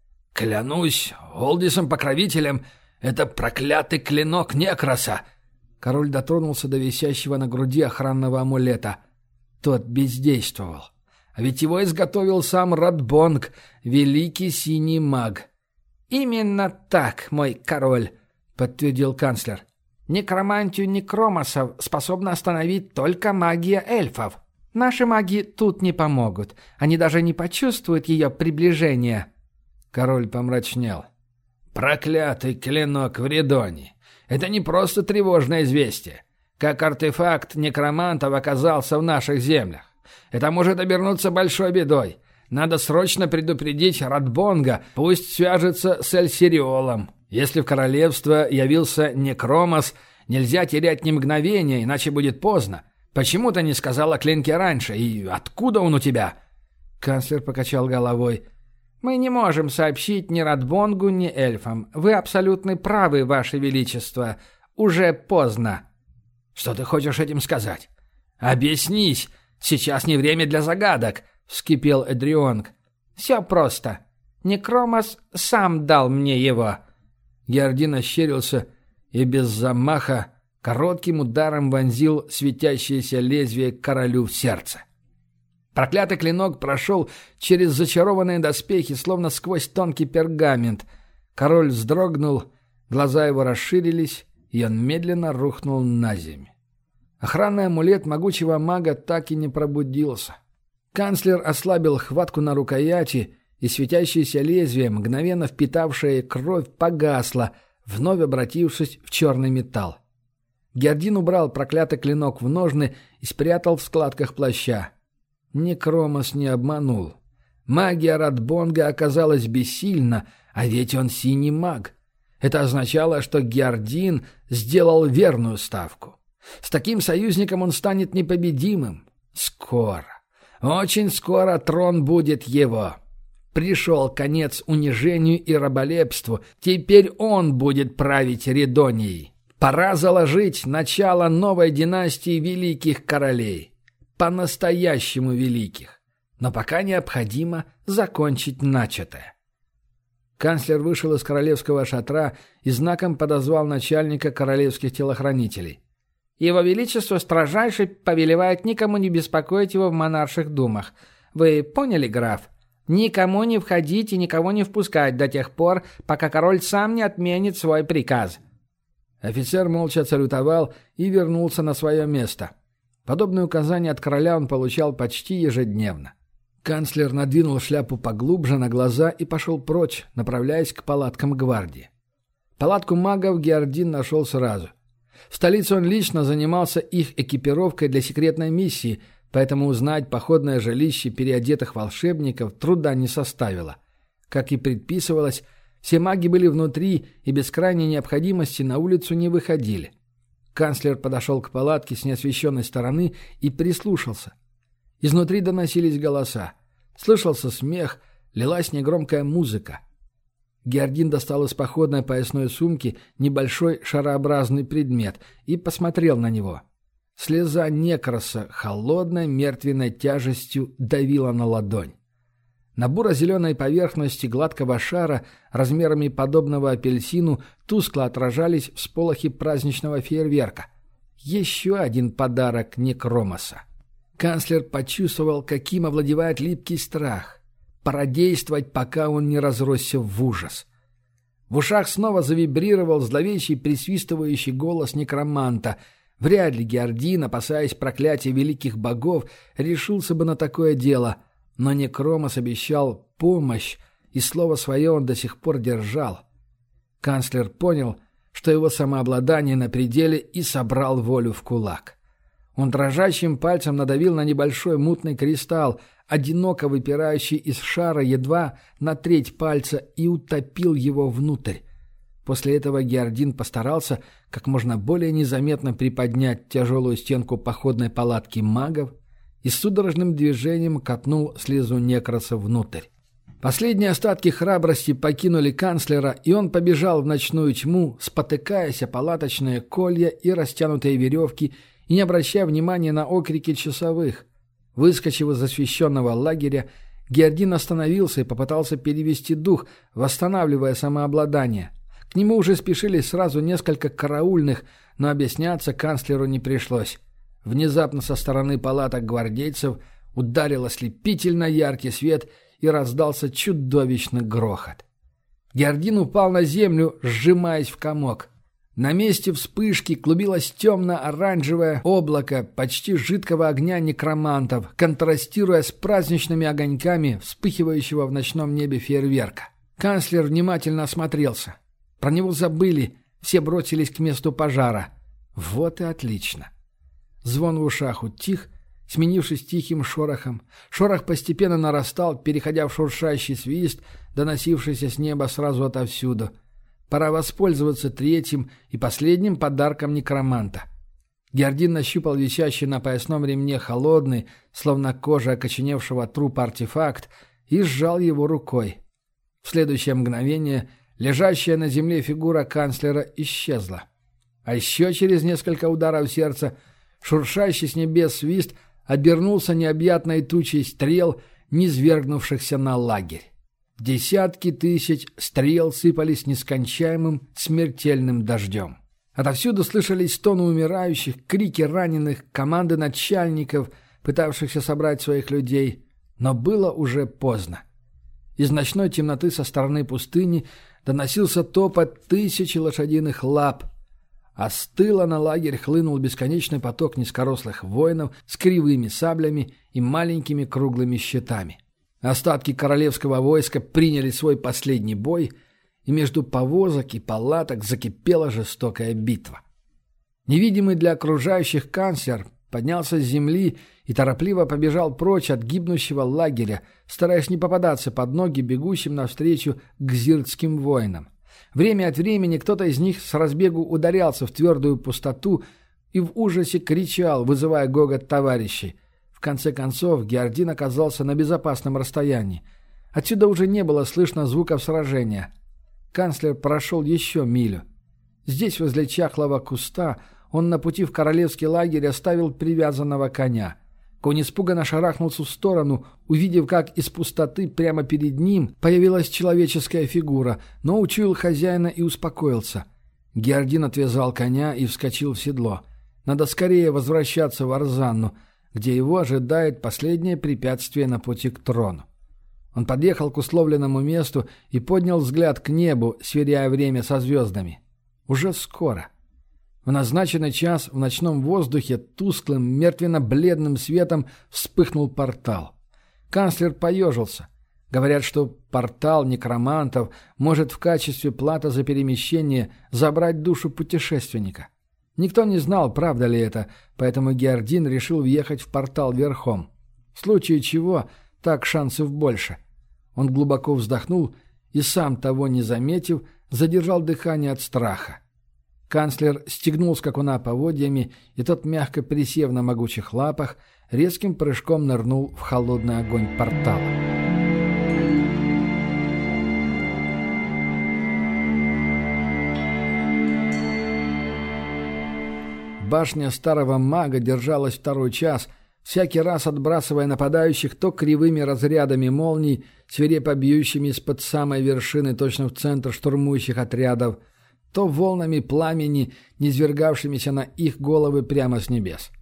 «Клянусь Олдисом-покровителем, это проклятый клинок Некроса!» Король дотронулся до висящего на груди охранного амулета. Тот бездействовал. А ведь его изготовил сам Радбонг, великий синий маг. «Именно так, мой король», — подтвердил канцлер. «Некромантию некромосов способна остановить только магия эльфов. Наши маги тут не помогут. Они даже не почувствуют ее приближения». Король помрачнел. «Проклятый клинок в Ридоне! Это не просто тревожное известие. Как артефакт некромантов оказался в наших землях. Это может обернуться большой бедой. Надо срочно предупредить Радбонга, пусть свяжется с Эльсириолом. Если в королевство явился некромос, нельзя терять ни мгновения, иначе будет поздно. Почему ты не сказал о клинке раньше? И откуда он у тебя?» Канцлер покачал головой. «Мы не можем сообщить ни Радбонгу, ни эльфам. Вы абсолютно правы, Ваше Величество. Уже поздно». «Что ты хочешь этим сказать? Объяснись. Сейчас не время для загадок», — вскипел Эдрионг. «Все просто. Некромос сам дал мне его». Геордин ощерился и без замаха коротким ударом вонзил светящееся лезвие королю в сердце. Проклятый клинок прошел через зачарованные доспехи, словно сквозь тонкий пергамент. Король вздрогнул, глаза его расширились, и он медленно рухнул на землю. Охранный амулет могучего мага так и не пробудился. Канцлер ослабил хватку на рукояти, и светящееся лезвие, мгновенно впитавшее кровь, погасло, вновь обратившись в черный металл. Геордин убрал проклятый клинок в ножны и спрятал в складках плаща. Некромос не обманул. Магия Радбонга оказалась бессильна, а ведь он синий маг. Это означало, что Геордин сделал верную ставку. С таким союзником он станет непобедимым. Скоро, очень скоро трон будет его. Пришел конец унижению и раболепству. Теперь он будет править Ридонией. Пора заложить начало новой династии великих королей. По-настоящему великих. Но пока необходимо закончить начатое. Канцлер вышел из королевского шатра и знаком подозвал начальника королевских телохранителей. «Его Величество строжайше повелевает никому не беспокоить его в монарших думах. Вы поняли, граф? Никому не входить и никого не впускать до тех пор, пока король сам не отменит свой приказ». Офицер молча отсалютовал и вернулся на свое место. Подобные указания от короля он получал почти ежедневно. Канцлер надвинул шляпу поглубже на глаза и пошел прочь, направляясь к палаткам гвардии. Палатку магов Геордин нашел сразу. В столице он лично занимался их экипировкой для секретной миссии, поэтому узнать походное жилище переодетых волшебников труда не составило. Как и предписывалось, все маги были внутри и без крайней необходимости на улицу не выходили. Канцлер подошел к палатке с неосвещенной стороны и прислушался. Изнутри доносились голоса. Слышался смех, лилась негромкая музыка. Геордин достал из походной поясной сумки небольшой шарообразный предмет и посмотрел на него. Слеза Некроса холодной мертвенной тяжестью давила на ладонь. На буро-зеленой поверхности гладкого шара, размерами подобного апельсину, тускло отражались всполохи праздничного фейерверка. Еще один подарок Некромоса. Канцлер почувствовал, каким овладевает липкий страх. Пора действовать, пока он не разросся в ужас. В ушах снова завибрировал зловещий присвистывающий голос некроманта. Вряд ли Геордин, опасаясь проклятия великих богов, решился бы на такое дело. Но Некромос обещал помощь, и слово свое он до сих пор держал. Канцлер понял, что его самообладание на пределе, и собрал волю в кулак. Он дрожащим пальцем надавил на небольшой мутный кристалл, одиноко выпирающий из шара едва на треть пальца, и утопил его внутрь. После этого Геордин постарался как можно более незаметно приподнять тяжелую стенку походной палатки магов и с судорожным движением катнул слезу Некроса внутрь. Последние остатки храбрости покинули канцлера, и он побежал в ночную тьму, спотыкаясь о палаточные колья и растянутые веревки, и не обращая внимания на окрики часовых. Выскочив из освещенного лагеря, Геордин остановился и попытался перевести дух, восстанавливая самообладание. К нему уже спешили сразу несколько караульных, но объясняться канцлеру не пришлось. Внезапно со стороны палаток гвардейцев ударил ослепительно яркий свет, и раздался чудовищный грохот. Геордин упал на землю, сжимаясь в комок. На месте вспышки клубилось темно-оранжевое облако почти жидкого огня некромантов, контрастируя с праздничными огоньками вспыхивающего в ночном небе фейерверка. Канцлер внимательно осмотрелся. Про него забыли, все бросились к месту пожара. Вот и отлично. Звон в ушах утих, сменившись тихим шорохом. Шорох постепенно нарастал, переходя в шуршащий свист, доносившийся с неба сразу отовсюду. Пора воспользоваться третьим и последним подарком некроманта. Геордин нащупал висящий на поясном ремне холодный, словно кожа окоченевшего трупа артефакт, и сжал его рукой. В следующее мгновение лежащая на земле фигура канцлера исчезла. А еще через несколько ударов сердца шуршащий с небес свист обернулся необъятной тучей стрел, низвергнувшихся на лагерь. Десятки тысяч стрел сыпались нескончаемым смертельным дождем. Отовсюду слышались стоны умирающих, крики раненых, команды начальников, пытавшихся собрать своих людей. Но было уже поздно. Из ночной темноты со стороны пустыни доносился топот тысячи лошадиных лап, а с тыла на лагерь хлынул бесконечный поток низкорослых воинов с кривыми саблями и маленькими круглыми щитами. Остатки королевского войска приняли свой последний бой, и между повозок и палаток закипела жестокая битва. Невидимый для окружающих канцлер поднялся с земли и торопливо побежал прочь от гибнущего лагеря, стараясь не попадаться под ноги бегущим навстречу гзиртским воинам. Время от времени кто-то из них с разбегу ударялся в твердую пустоту и в ужасе кричал, вызывая гогот товарищей. В конце концов Геордин оказался на безопасном расстоянии. Отсюда уже не было слышно звуков сражения. Канцлер прошел еще милю. Здесь, возле чахлого куста, он на пути в королевский лагерь оставил привязанного коня. Конь испуганно шарахнулся в сторону, увидев, как из пустоты прямо перед ним появилась человеческая фигура, но учуял хозяина и успокоился. Геордин отвязал коня и вскочил в седло. Надо скорее возвращаться в Арзанну, где его ожидает последнее препятствие на пути к трону. Он подъехал к условленному месту и поднял взгляд к небу, сверяя время со звездами. Уже скоро. В назначенный час в ночном воздухе тусклым, мертвенно-бледным светом вспыхнул портал. Канцлер поежился. Говорят, что портал некромантов может в качестве платы за перемещение забрать душу путешественника. Никто не знал, правда ли это, поэтому Геордин решил въехать в портал верхом. В случае чего, так шансов больше. Он глубоко вздохнул и, сам того не заметив, задержал дыхание от страха. Канцлер стегнул скакуна поводьями, и тот, мягко присев на могучих лапах, резким прыжком нырнул в холодный огонь портала. Башня старого мага держалась второй час, всякий раз отбрасывая нападающих то кривыми разрядами молний, свирепо бьющими из-под самой вершины точно в центр штурмующих отрядов, то волнами пламени, низвергавшимися на их головы прямо с небес.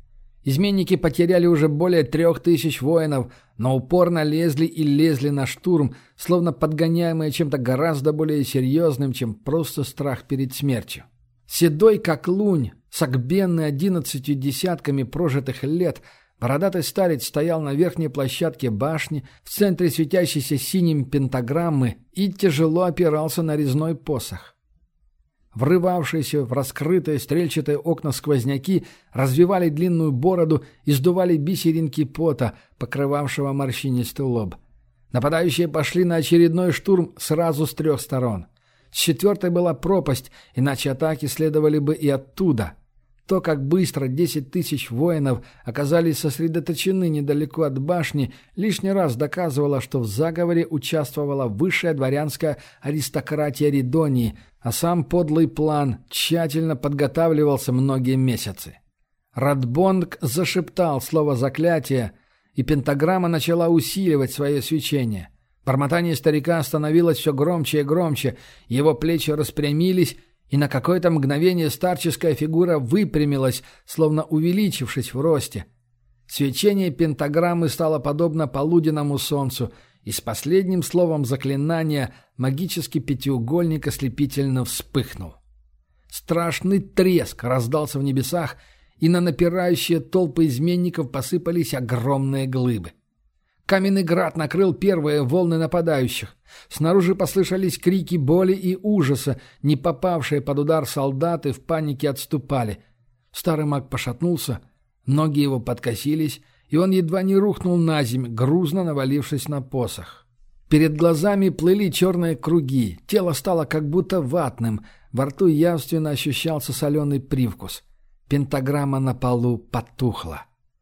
Изменники потеряли уже более трех тысяч воинов, но упорно лезли и лезли на штурм, словно подгоняемые чем-то гораздо более серьезным, чем просто страх перед смертью. Седой, как лунь, согбенный одиннадцатью десятками прожитых лет, бородатый старец стоял на верхней площадке башни в центре светящейся синим пентаграммы и тяжело опирался на резной посох. Врывавшиеся в раскрытые стрельчатые окна сквозняки развивали длинную бороду и сдували бисеринки пота, покрывавшего морщинистый лоб. Нападающие пошли на очередной штурм сразу с трех сторон. С четвертой была пропасть, иначе атаки следовали бы и оттуда. То, как быстро десять тысяч воинов оказались сосредоточены недалеко от башни, лишний раз доказывало, что в заговоре участвовала высшая дворянская аристократия Ридонии, а сам подлый план тщательно подготавливался многие месяцы. Радбонг зашептал слово заклятия, и пентаграмма начала усиливать свое свечение. Бормотание старика становилось все громче и громче, его плечи распрямились, и на какое-то мгновение старческая фигура выпрямилась, словно увеличившись в росте. Свечение пентаграммы стало подобно полуденному солнцу, и с последним словом заклинания магический пятиугольник ослепительно вспыхнул. Страшный треск раздался в небесах, и на напирающие толпы изменников посыпались огромные глыбы. Каменный град накрыл первые волны нападающих. Снаружи послышались крики боли и ужаса, не попавшие под удар солдаты в панике отступали. Старый маг пошатнулся, ноги его подкосились, и он едва не рухнул на землю, грузно навалившись на посох. Перед глазами плыли черные круги, тело стало как будто ватным, во рту явственно ощущался соленый привкус. Пентаграмма на полу потухла.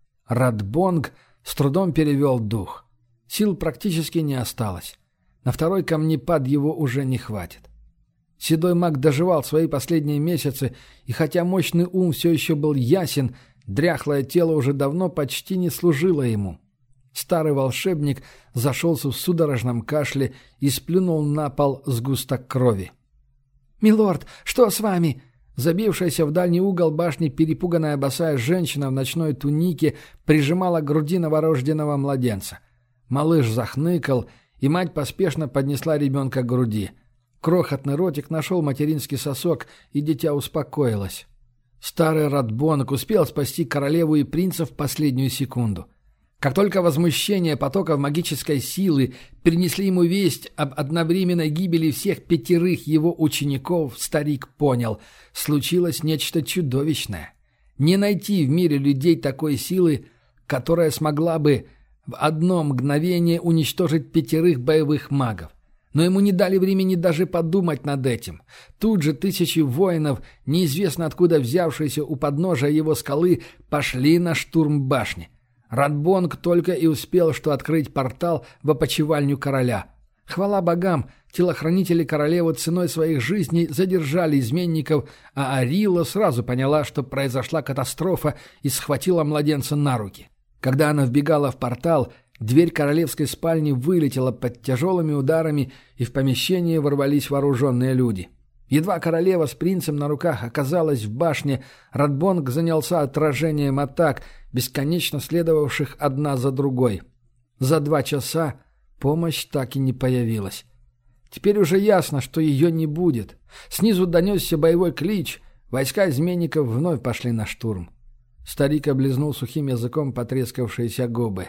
Радбонг с трудом перевел дух. Сил практически не осталось. На второй камнепад его уже не хватит. Седой маг доживал свои последние месяцы, и хотя мощный ум все еще был ясен, дряхлое тело уже давно почти не служило ему. Старый волшебник зашелся в судорожном кашле и сплюнул на пол сгусток крови. «Милорд, что с вами?» Забившаяся в дальний угол башни перепуганная босая женщина в ночной тунике прижимала к груди новорожденного младенца. Малыш захныкал, и мать поспешно поднесла ребенка к груди. Крохотный ротик нашел материнский сосок, и дитя успокоилось. Старый Радбонг успел спасти королеву и принца в последнюю секунду. Как только возмущение потоков магической силы принесли ему весть об одновременной гибели всех пятерых его учеников, старик понял – случилось нечто чудовищное. Не найти в мире людей такой силы, которая смогла бы в одно мгновение уничтожить пятерых боевых магов. Но ему не дали времени даже подумать над этим. Тут же тысячи воинов, неизвестно откуда взявшиеся у подножия его скалы, пошли на штурм башни. Радбонг только и успел что открыть портал в опочивальню короля. Хвала богам, телохранители королевы ценой своих жизней задержали изменников, а Арила сразу поняла, что произошла катастрофа, и схватила младенца на руки. Когда она вбегала в портал, дверь королевской спальни вылетела под тяжелыми ударами, и в помещение ворвались вооруженные люди. Едва королева с принцем на руках оказалась в башне, Радбонг занялся отражением атак, бесконечно следовавших одна за другой. За два часа помощь так и не появилась. Теперь уже ясно, что ее не будет. Снизу донесся боевой клич, войска изменников вновь пошли на штурм. Старик облизнул сухим языком потрескавшиеся губы.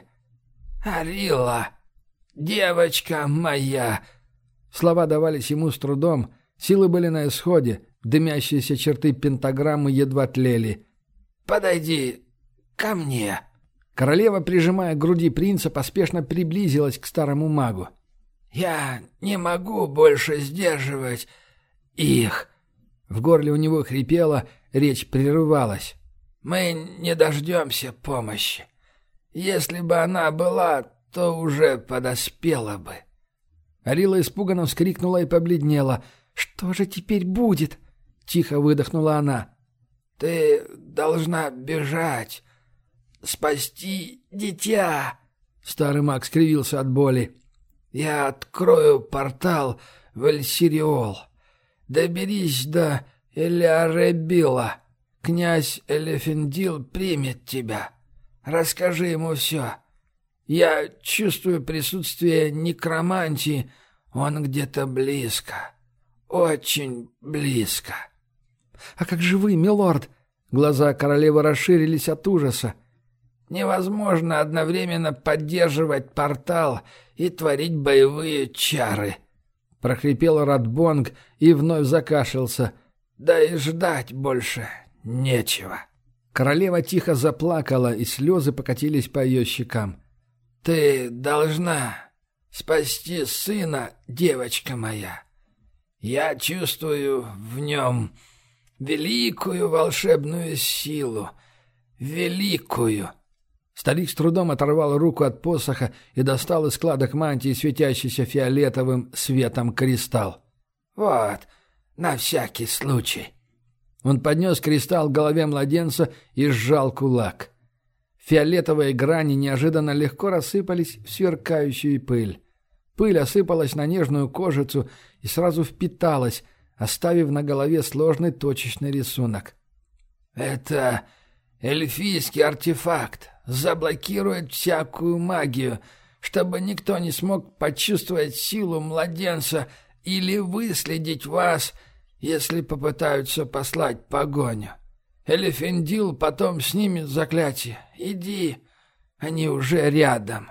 «Арила, девочка моя!» Слова давались ему с трудом, силы были на исходе, дымящиеся черты пентаграммы едва тлели. «Подойди ко мне!» Королева, прижимая к груди принца, поспешно приблизилась к старому магу. «Я не могу больше сдерживать их!» В горле у него хрипело, речь прерывалась. «Мы не дождемся помощи. Если бы она была, то уже подоспела бы». Арила испуганно вскрикнула и побледнела. «Что же теперь будет?» — тихо выдохнула она. «Ты должна бежать, спасти дитя!» Старый маг скривился от боли. «Я открою портал в Эльсириол. Доберись до Элиаребила. Князь Элефендил примет тебя. Расскажи ему все. Я чувствую присутствие некромантии. Он где-то близко. Очень близко. А как же вы, милорд? Глаза королевы расширились от ужаса. Невозможно одновременно поддерживать портал и творить боевые чары. Прохрипел Радбонг и вновь закашлялся. Да и ждать больше нечего. Королева тихо заплакала, и слезы покатились по ее щекам. «Ты должна спасти сына, девочка моя. Я чувствую в нем великую волшебную силу. Великую!» Старик с трудом оторвал руку от посоха и достал из складок мантии светящийся фиолетовым светом кристалл. «Вот, на всякий случай». Он поднес кристалл к голове младенца и сжал кулак. Фиолетовые грани неожиданно легко рассыпались в сверкающую пыль. Пыль осыпалась на нежную кожицу и сразу впиталась, оставив на голове сложный точечный рисунок. «Это эльфийский артефакт. Заблокирует всякую магию, чтобы никто не смог почувствовать силу младенца или выследить вас, если попытаются послать погоню. Элефендил потом снимет заклятие. Иди, они уже рядом».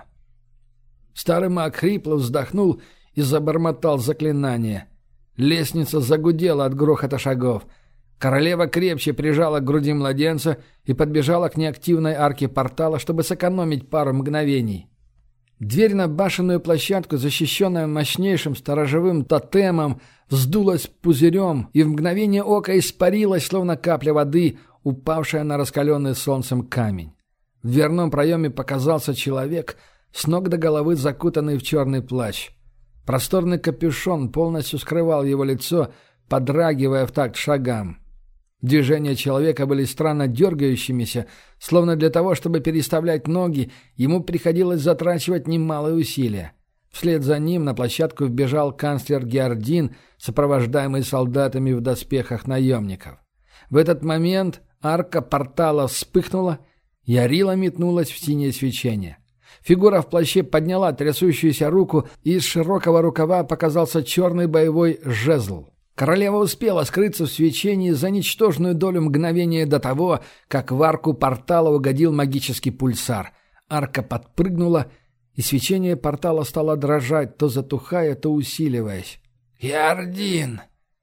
Старый маг хрипло вздохнул и забормотал заклинание. Лестница загудела от грохота шагов. Королева крепче прижала к груди младенца и подбежала к неактивной арке портала, чтобы сэкономить пару мгновений. Дверь на башенную площадку, защищенная мощнейшим сторожевым тотемом, вздулась пузырем и в мгновение ока испарилась, словно капля воды, упавшая на раскаленный солнцем камень. В дверном проеме показался человек, с ног до головы закутанный в черный плащ. Просторный капюшон полностью скрывал его лицо, подрагивая в такт шагам. Движения человека были странно дергающимися, словно для того, чтобы переставлять ноги, ему приходилось затрачивать немалые усилия. Вслед за ним на площадку вбежал канцлер Геордин, сопровождаемый солдатами в доспехах наемников. В этот момент арка портала вспыхнула, и Арила метнулась в синее свечение. Фигура в плаще подняла трясущуюся руку, и из широкого рукава показался черный боевой жезл. Королева успела скрыться в свечении за ничтожную долю мгновения до того, как в арку портала угодил магический пульсар. Арка подпрыгнула, и свечение портала стало дрожать, то затухая, то усиливаясь. «Ярдин!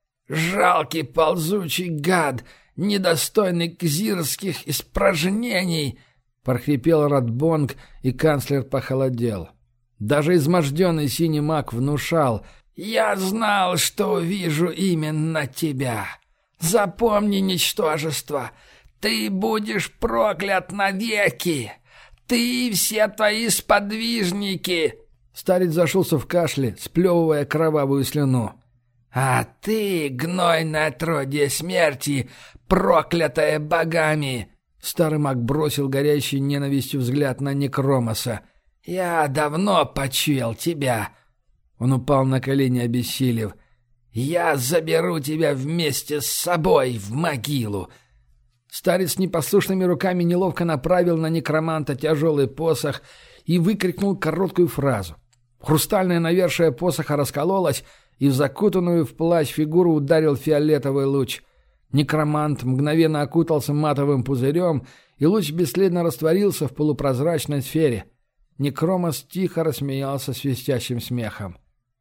Жалкий ползучий гад, недостойный кзирских испражнений!» — прохрипел Радбонг, и канцлер похолодел. Даже изможденный синий маг внушал: «Я знал, что увижу именно тебя. Запомни, ничтожество, ты будешь проклят навеки. Ты и все твои сподвижники!» Старец зашелся в кашле, сплевывая кровавую слюну. «А ты, гнойное отродье смерти, проклятое богами!» Старый маг бросил горящий ненавистью взгляд на Некромоса. «Я давно почуял тебя!» Он упал на колени, обессилев. «Я заберу тебя вместе с собой в могилу!» Старец непослушными руками неловко направил на некроманта тяжелый посох и выкрикнул короткую фразу. Хрустальное навершие посоха раскололось, и в закутанную в плащ фигуру ударил фиолетовый луч. Некромант мгновенно окутался матовым пузырем, и луч бесследно растворился в полупрозрачной сфере. Некромос тихо рассмеялся свистящим смехом.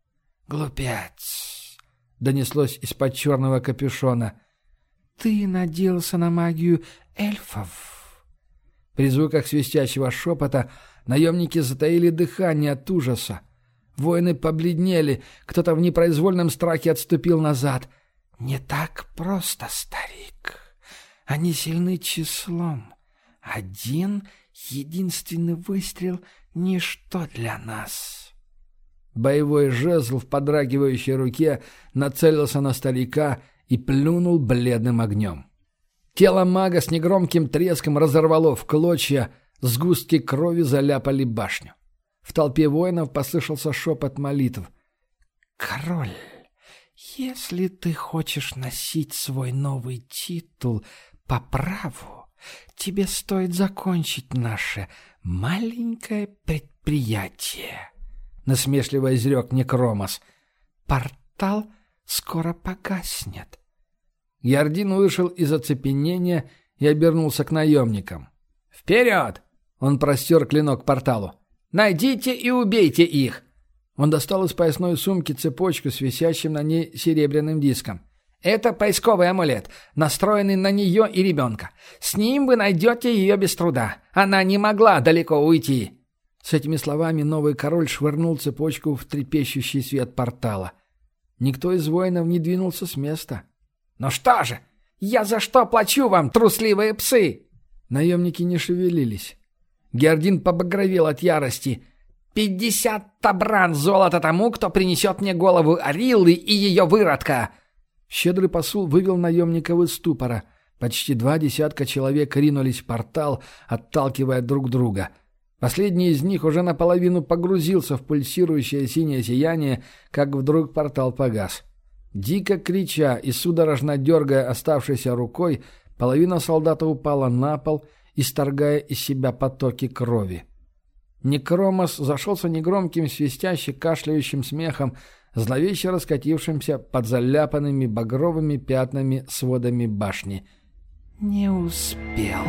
«Глупец!» — донеслось из-под черного капюшона. «Ты надеялся на магию эльфов?» При звуках свистящего шепота наемники затаили дыхание от ужаса. Воины побледнели, кто-то в непроизвольном страхе отступил назад. «Не так просто, старик. Они сильны числом. Один единственный выстрел — ничто для нас». Боевой жезл в подрагивающей руке нацелился на старика и плюнул бледным огнем. Тело мага с негромким треском разорвало в клочья, сгустки крови заляпали башню. В толпе воинов послышался шепот молитв. «Король, если ты хочешь носить свой новый титул по праву, тебе стоит закончить наше маленькое предприятие», — насмешливо изрек Некромос. «Портал скоро погаснет». Геордин вышел из оцепенения и обернулся к наемникам. «Вперед!» — он простер клинок к порталу. «Найдите и убейте их!» Он достал из поясной сумки цепочку с висящим на ней серебряным диском. «Это поисковый амулет, настроенный на нее и ребенка. С ним вы найдете ее без труда. Она не могла далеко уйти». С этими словами новый король швырнул цепочку в трепещущий свет портала. Никто из воинов не двинулся с места. «Ну что же, я за что плачу вам, трусливые псы?» Наемники не шевелились. Геордин побагровел от ярости. «Пятьдесят табран золота тому, кто принесет мне голову Ариллы и ее выродка!» Щедрый посул вывел наемников из ступора. Почти два десятка человек ринулись в портал, отталкивая друг друга. Последний из них уже наполовину погрузился в пульсирующее синее сияние, как вдруг портал погас. Дико крича и судорожно дергая оставшейся рукой, половина солдата упала на пол, исторгая из себя потоки крови. Некромос зашелся негромким, свистяще кашляющим смехом, зловеще раскатившимся под заляпанными багровыми пятнами сводами башни. «Не успел».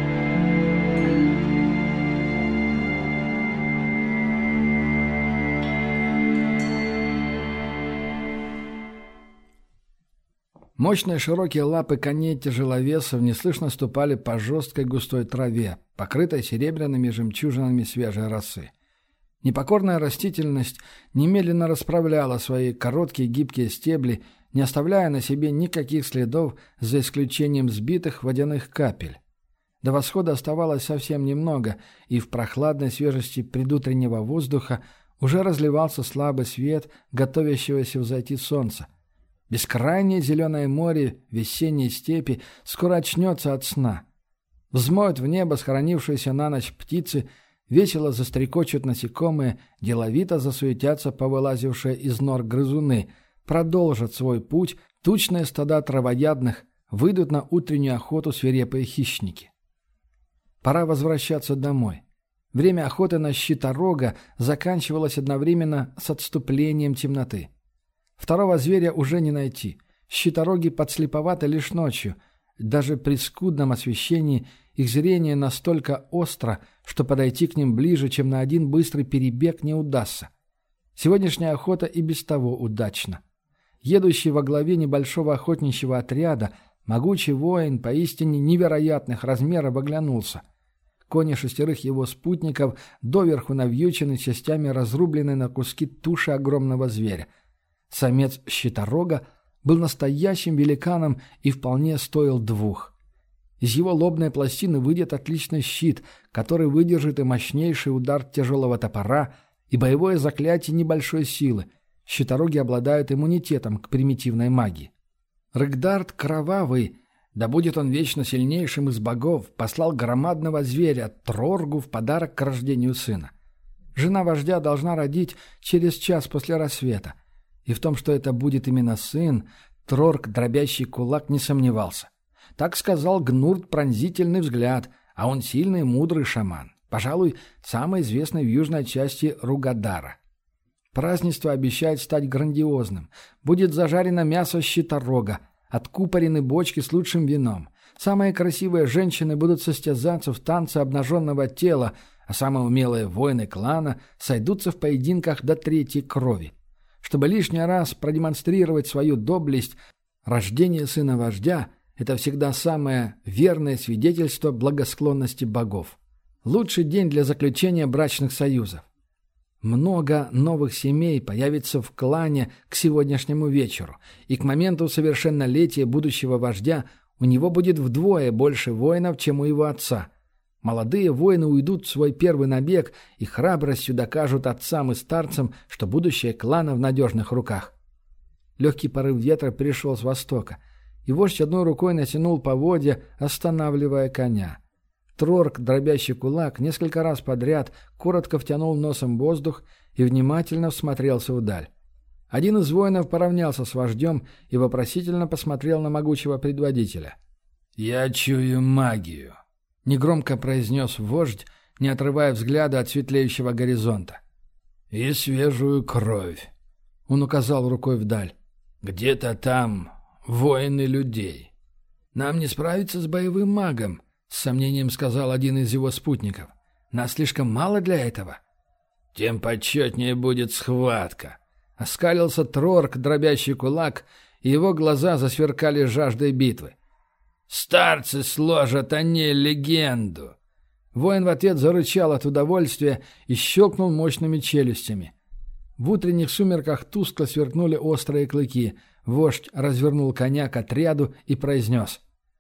Мощные широкие лапы коней-тяжеловесов неслышно ступали по жесткой густой траве, покрытой серебряными жемчужинами свежей росы. Непокорная растительность немедленно расправляла свои короткие гибкие стебли, не оставляя на себе никаких следов, за исключением сбитых водяных капель. До восхода оставалось совсем немного, и в прохладной свежести предутреннего воздуха уже разливался слабый свет готовящегося взойти солнца. Бескрайнее зеленое море весенней степи скоро очнется от сна. Взмоют в небо схоронившиеся на ночь птицы, весело застрекочут насекомые, деловито засуетятся повылазившие из нор грызуны, продолжат свой путь тучные стада травоядных, выйдут на утреннюю охоту свирепые хищники. Пора возвращаться домой. Время охоты на щиторога заканчивалось одновременно с отступлением темноты. Второго зверя уже не найти. Щитороги подслеповаты лишь ночью. Даже при скудном освещении их зрение настолько остро, что подойти к ним ближе, чем на один быстрый перебег, не удастся. Сегодняшняя охота и без того удачна. Едущий во главе небольшого охотничьего отряда, могучий воин поистине невероятных размеров оглянулся. Кони шестерых его спутников доверху навьючены частями разрубленной на куски туши огромного зверя. Самец щиторога был настоящим великаном и вполне стоил двух. Из его лобной пластины выйдет отличный щит, который выдержит и мощнейший удар тяжелого топора, и боевое заклятие небольшой силы. Щитороги обладают иммунитетом к примитивной магии. Рэгдард Кровавый, да будет он вечно сильнейшим из богов, послал громадного зверя Троргу в подарок к рождению сына. Жена вождя должна родить через час после рассвета. И в том, что это будет именно сын, Трорг, дробящий кулак, не сомневался. Так сказал Гнурт пронзительный взгляд, а он сильный, мудрый шаман. Пожалуй, самый известный в южной части Ругадара. Празднество обещает стать грандиозным. Будет зажарено мясо щиторога, откупорены бочки с лучшим вином. Самые красивые женщины будут состязаться в танце обнаженного тела, а самые умелые воины клана сойдутся в поединках до третьей крови. Чтобы лишний раз продемонстрировать свою доблесть, рождение сына вождя – это всегда самое верное свидетельство благосклонности богов. Лучший день для заключения брачных союзов. Много новых семей появится в клане к сегодняшнему вечеру, и к моменту совершеннолетия будущего вождя у него будет вдвое больше воинов, чем у его отца. Молодые воины уйдут в свой первый набег и храбростью докажут отцам и старцам, что будущее клана в надежных руках. Легкий порыв ветра пришел с востока, и вождь одной рукой натянул поводья, останавливая коня. Трорг, дробящий кулак, несколько раз подряд коротко втянул носом воздух и внимательно всмотрелся вдаль. Один из воинов поравнялся с вождем и вопросительно посмотрел на могучего предводителя. «Я чую магию», — негромко произнес вождь, не отрывая взгляда от светлеющего горизонта. «И свежую кровь», — он указал рукой вдаль. «Где-то там воины людей. Нам не справиться с боевым магом», — с сомнением сказал один из его спутников. «Нас слишком мало для этого». «Тем почетнее будет схватка», — оскалился Трорк, дробящий кулак, и его глаза засверкали жаждой битвы. «Старцы сложат о ней легенду!» Воин в ответ зарычал от удовольствия и щелкнул мощными челюстями. В утренних сумерках тускло сверкнули острые клыки. Вождь развернул коня к отряду и произнес: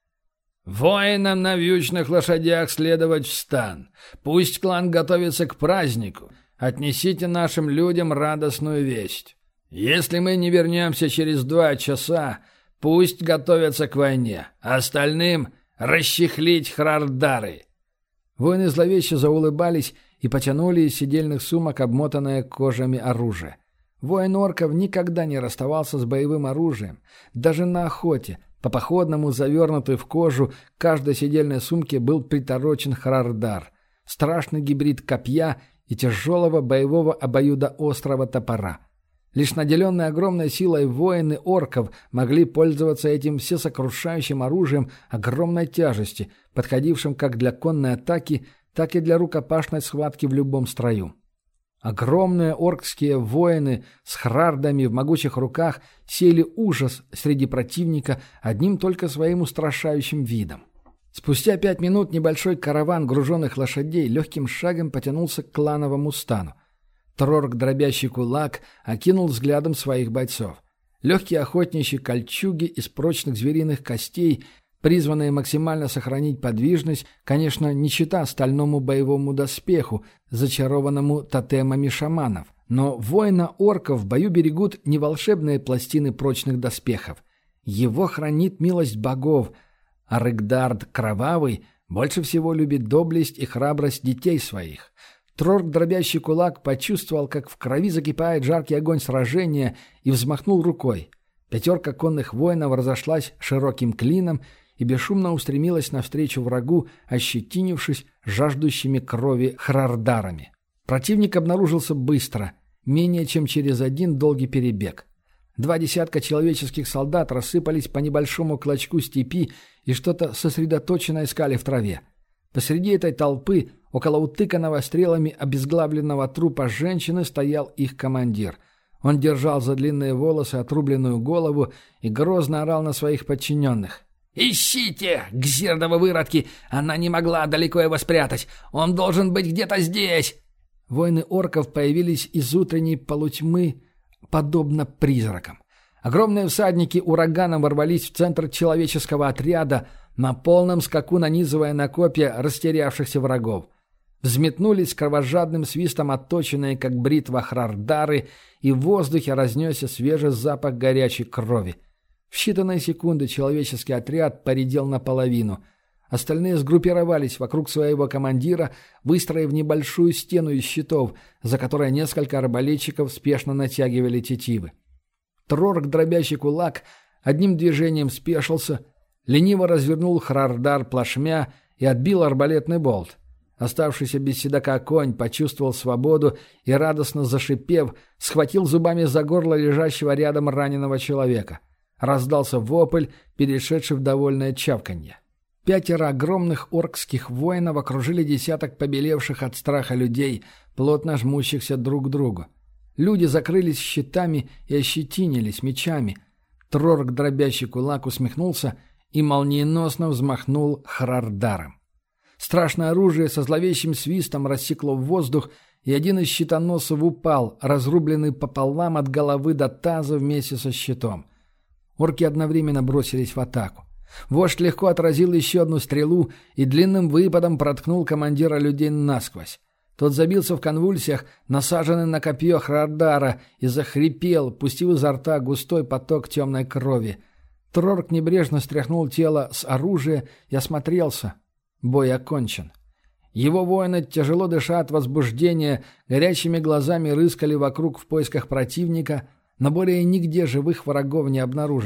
«Воинам на вьючных лошадях следовать в стан. Пусть клан готовится к празднику. Отнесите нашим людям радостную весть. Если мы не вернемся через два часа, пусть готовятся к войне. Остальным расчехлить хрардары». Воины зловеще заулыбались и потянули из седельных сумок обмотанное кожами оружие. Воин орков никогда не расставался с боевым оружием. Даже на охоте, по-походному завернутый в кожу, к каждой седельной сумке был приторочен хрардар. Страшный гибрид копья и тяжелого боевого обоюдоострого топора. Лишь наделенные огромной силой воины орков могли пользоваться этим всесокрушающим оружием огромной тяжести, подходившим как для конной атаки, так и для рукопашной схватки в любом строю. Огромные оркские воины с хрардами в могучих руках сеяли ужас среди противника одним только своим устрашающим видом. Спустя пять минут небольшой караван груженных лошадей легким шагом потянулся к клановому стану. Трорк, дробящий кулак, окинул взглядом своих бойцов. Легкие охотничьи кольчуги из прочных звериных костей, призванные максимально сохранить подвижность, конечно, не чета стальному боевому доспеху, зачарованному тотемами шаманов. Но воина-орков в бою берегут не волшебные пластины прочных доспехов. Его хранит милость богов, а Рыгдард Кровавый больше всего любит доблесть и храбрость детей своих. Трорк, дробящий кулак, почувствовал, как в крови закипает жаркий огонь сражения, и взмахнул рукой. Пятерка конных воинов разошлась широким клином и бесшумно устремилась навстречу врагу, ощетинившись жаждущими крови хрардарами. Противник обнаружился быстро, менее чем через один долгий перебег. Два десятка человеческих солдат рассыпались по небольшому клочку степи и что-то сосредоточенно искали в траве. Посреди этой толпы, около утыканного стрелами обезглавленного трупа женщины, стоял их командир. Он держал за длинные волосы отрубленную голову и грозно орал на своих подчиненных. «Ищите! Гзирдовы выродки! Она не могла далеко его спрятать! Он должен быть где-то здесь!» Воины орков появились из утренней полутьмы, подобно призракам. Огромные всадники ураганом ворвались в центр человеческого отряда, на полном скаку нанизывая на копья растерявшихся врагов. Взметнулись кровожадным свистом отточенные, как бритва, хрардары, и в воздухе разнесся свежий запах горячей крови. В считанные секунды человеческий отряд поредел наполовину. Остальные сгруппировались вокруг своего командира, выстроив небольшую стену из щитов, за которой несколько арбалетчиков спешно натягивали тетивы. Трорк, дробящий кулак, одним движением спешился, лениво развернул хрардар плашмя и отбил арбалетный болт. Оставшийся без седока конь почувствовал свободу и, радостно зашипев, схватил зубами за горло лежащего рядом раненого человека. Раздался вопль, перешедший в довольное чавканье. Пятеро огромных оркских воинов окружили десяток побелевших от страха людей, плотно жмущихся друг к другу. Люди закрылись щитами и ощетинились мечами. Трорк, дробящий кулак, усмехнулся и молниеносно взмахнул хрардаром. Страшное оружие со зловещим свистом рассекло в воздух, и один из щитоносцев упал, разрубленный пополам от головы до таза вместе со щитом. Орки одновременно бросились в атаку. Вождь легко отразил еще одну стрелу и длинным выпадом проткнул командира людей насквозь. Тот забился в конвульсиях, насаженный на копье хрардара, и захрипел, пустив изо рта густой поток темной крови. Трорк небрежно стряхнул тело с оружия и осмотрелся. Бой окончен. Его воины, тяжело дыша от возбуждения, горящими глазами рыскали вокруг в поисках противника, но более нигде живых врагов не обнаружили.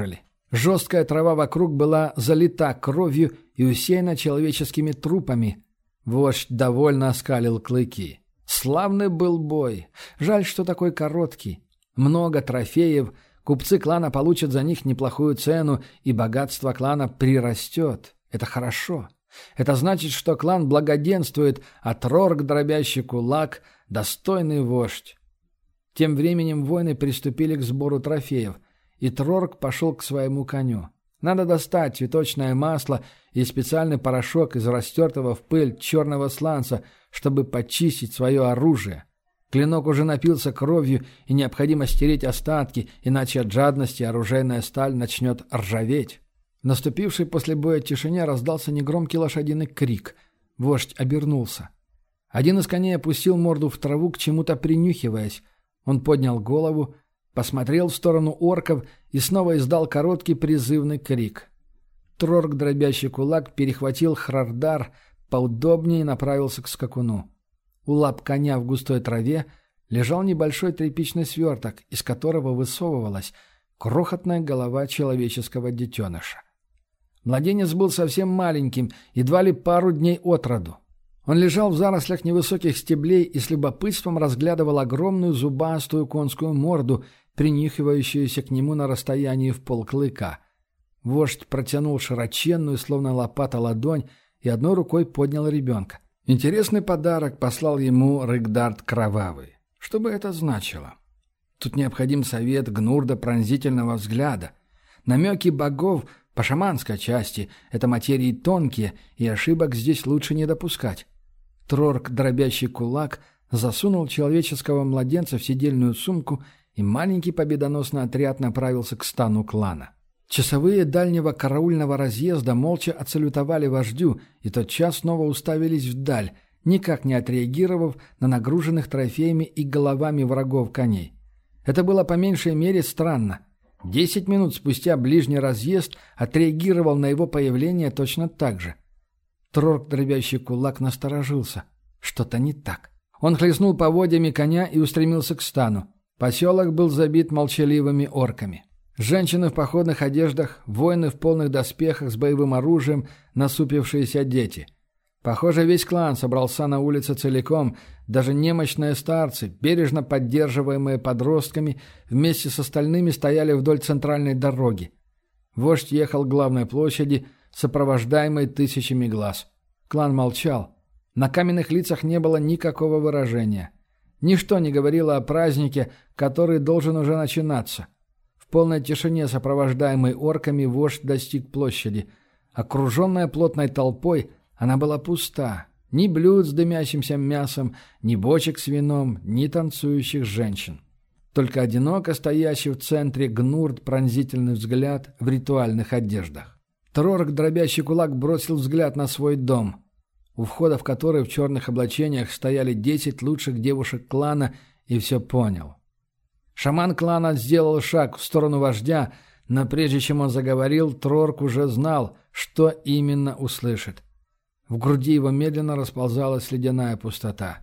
Жесткая трава вокруг была залита кровью и усеяна человеческими трупами. Вождь довольно оскалил клыки. Славный был бой. Жаль, что такой короткий. Много трофеев. Купцы клана получат за них неплохую цену, и богатство клана прирастет. Это хорошо. Это значит, что клан благоденствует, а Трорк, дробящий кулак, достойный вождь. Тем временем воины приступили к сбору трофеев, и Трорк пошел к своему коню. Надо достать цветочное масло и специальный порошок из растертого в пыль черного сланца, чтобы почистить свое оружие. Клинок уже напился кровью, и необходимо стереть остатки, иначе от жадности оружейная сталь начнет ржаветь. В наступившей после боя тишине раздался негромкий лошадиный крик. Вождь обернулся. Один из коней опустил морду в траву, к чему-то принюхиваясь. Он поднял голову, посмотрел в сторону орков и снова издал короткий призывный крик. Трорк, дробящий кулак, перехватил Хрардар поудобнее и направился к скакуну. У лап коня в густой траве лежал небольшой тряпичный сверток, из которого высовывалась крохотная голова человеческого детеныша. Младенец был совсем маленьким, едва ли пару дней от роду. Он лежал в зарослях невысоких стеблей и с любопытством разглядывал огромную зубастую конскую морду, принюхивающуюся к нему на расстоянии в полклыка. Вождь протянул широченную, словно лопата, ладонь и одной рукой поднял ребенка. Интересный подарок послал ему Рыгдард Кровавый. Что бы это значило? Тут необходим совет Гнурда пронзительного взгляда. Намеки богов по шаманской части — это материи тонкие, и ошибок здесь лучше не допускать. Трорк, дробящий кулак, засунул человеческого младенца в седельную сумку, и маленький победоносный отряд направился к стану клана. Часовые дальнего караульного разъезда молча отсалютовали вождю, и тотчас снова уставились вдаль, никак не отреагировав на нагруженных трофеями и головами врагов коней. Это было по меньшей мере странно. Десять минут спустя ближний разъезд отреагировал на его появление точно так же. Трорк, дробящий кулак, насторожился. Что-то не так. Он хлестнул поводьями коня и устремился к стану. Поселок был забит молчаливыми орками. Женщины в походных одеждах, воины в полных доспехах с боевым оружием, насупившиеся дети. Похоже, весь клан собрался на улице целиком, даже немощные старцы, бережно поддерживаемые подростками, вместе с остальными стояли вдоль центральной дороги. Вождь ехал к главной площади, сопровождаемой тысячами глаз. Клан молчал. На каменных лицах не было никакого выражения. Ничто не говорило о празднике, который должен уже начинаться. В полной тишине, сопровождаемой орками, вождь достиг площади. Окруженная плотной толпой, она была пуста. Ни блюд с дымящимся мясом, ни бочек с вином, ни танцующих женщин. Только одиноко стоящий в центре Гнурд пронзительный взгляд в ритуальных одеждах. Трорк, дробящий кулак, бросил взгляд на свой дом, у входа в который в черных облачениях стояли десять лучших девушек клана, и все понял. Шаман клана сделал шаг в сторону вождя, но прежде чем он заговорил, Трорк уже знал, что именно услышит. В груди его медленно расползалась ледяная пустота.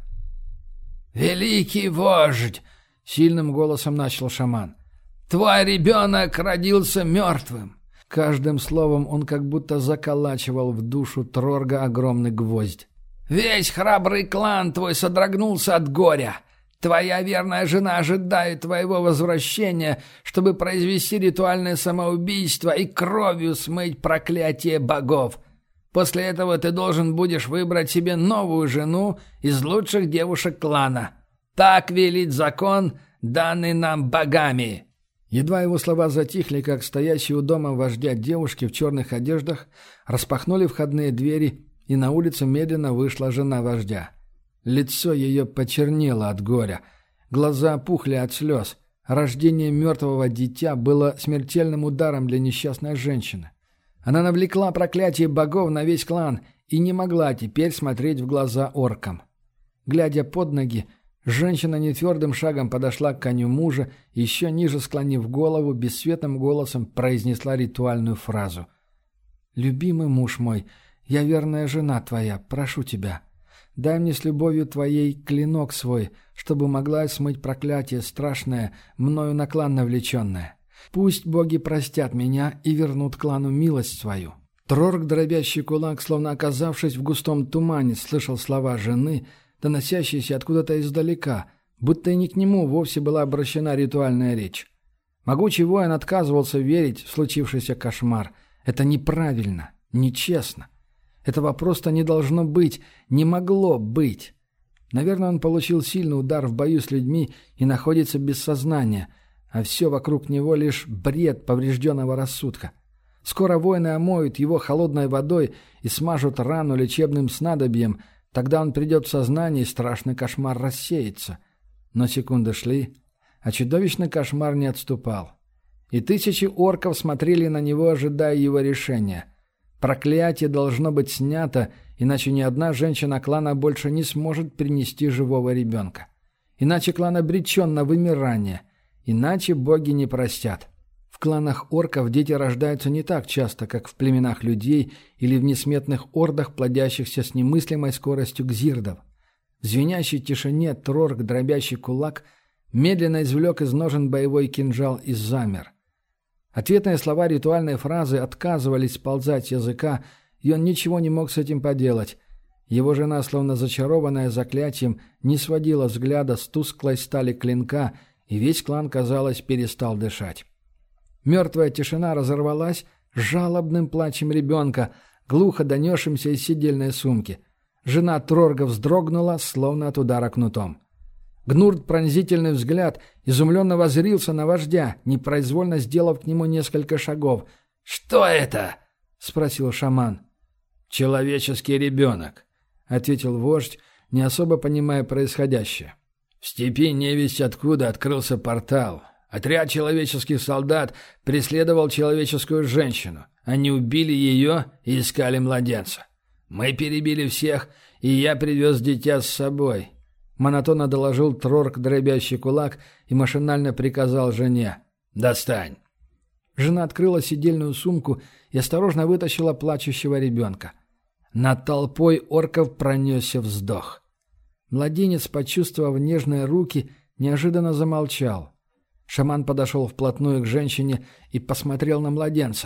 «Великий вождь!» — сильным голосом начал шаман. «Твой ребенок родился мертвым!» Каждым словом он как будто заколачивал в душу Трорга огромный гвоздь. «Весь храбрый клан твой содрогнулся от горя. Твоя верная жена ожидает твоего возвращения, чтобы произвести ритуальное самоубийство и кровью смыть проклятие богов. После этого ты должен будешь выбрать себе новую жену из лучших девушек клана. Так велит закон, данный нам богами». Едва его слова затихли, как стоящие у дома вождя девушки в черных одеждах распахнули входные двери, и на улицу медленно вышла жена вождя. Лицо ее почернело от горя, глаза опухли от слез. Рождение мертвого дитя было смертельным ударом для несчастной женщины. Она навлекла проклятие богов на весь клан и не могла теперь смотреть в глаза оркам. Глядя под ноги, женщина нетвердым шагом подошла к коню мужа и, еще ниже склонив голову, бесцветным голосом произнесла ритуальную фразу. «Любимый муж мой, я верная жена твоя, прошу тебя. Дай мне с любовью твоей клинок свой, чтобы могла смыть проклятие страшное, мною на клан навлеченное. Пусть боги простят меня и вернут клану милость свою». Трорк, дробящий кулак, словно оказавшись в густом тумане, слышал слова жены, доносящиеся откуда-то издалека, будто и не к нему вовсе была обращена ритуальная речь. Могучий воин отказывался верить в случившийся кошмар. Это неправильно, нечестно. Этого просто не должно быть, не могло быть. Наверное, он получил сильный удар в бою с людьми и находится без сознания, а все вокруг него лишь бред поврежденного рассудка. Скоро воины омоют его холодной водой и смажут рану лечебным снадобьем, тогда он придет в сознание, и страшный кошмар рассеется. Но секунды шли, а чудовищный кошмар не отступал. И тысячи орков смотрели на него, ожидая его решения. Проклятие должно быть снято, иначе ни одна женщина клана больше не сможет принести живого ребенка. Иначе клан обречен на вымирание, иначе боги не простят. В кланах орков дети рождаются не так часто, как в племенах людей или в несметных ордах, плодящихся с немыслимой скоростью гзирдов. В звенящей тишине Трорк, дробящий кулак, медленно извлек из ножен боевой кинжал и замер. Ответные слова ритуальной фразы отказывались сползать с языка, и он ничего не мог с этим поделать. Его жена, словно зачарованная заклятием, не сводила взгляда с тусклой стали клинка, и весь клан, казалось, перестал дышать. Мертвая тишина разорвалась жалобным плачем ребенка, глухо донесшимся из сидельной сумки. Жена Трорга вздрогнула, словно от удара кнутом. Гнурд пронзительный взгляд изумленно воззрился на вождя, непроизвольно сделав к нему несколько шагов. «Что это?» — спросил шаман. «Человеческий ребенок», — ответил вождь, не особо понимая происходящее. «В степи невесть откуда открылся портал. Отряд человеческих солдат преследовал человеческую женщину. Они убили ее и искали младенца. Мы перебили всех, и я привез дитя с собой». Монотонно доложил Трорк, дробящий кулак, и машинально приказал жене: «Достань». Жена открыла сидельную сумку и осторожно вытащила плачущего ребенка. Над толпой орков пронесся вздох. Младенец, почувствовав нежные руки, неожиданно замолчал. Шаман подошел вплотную к женщине и посмотрел на младенца.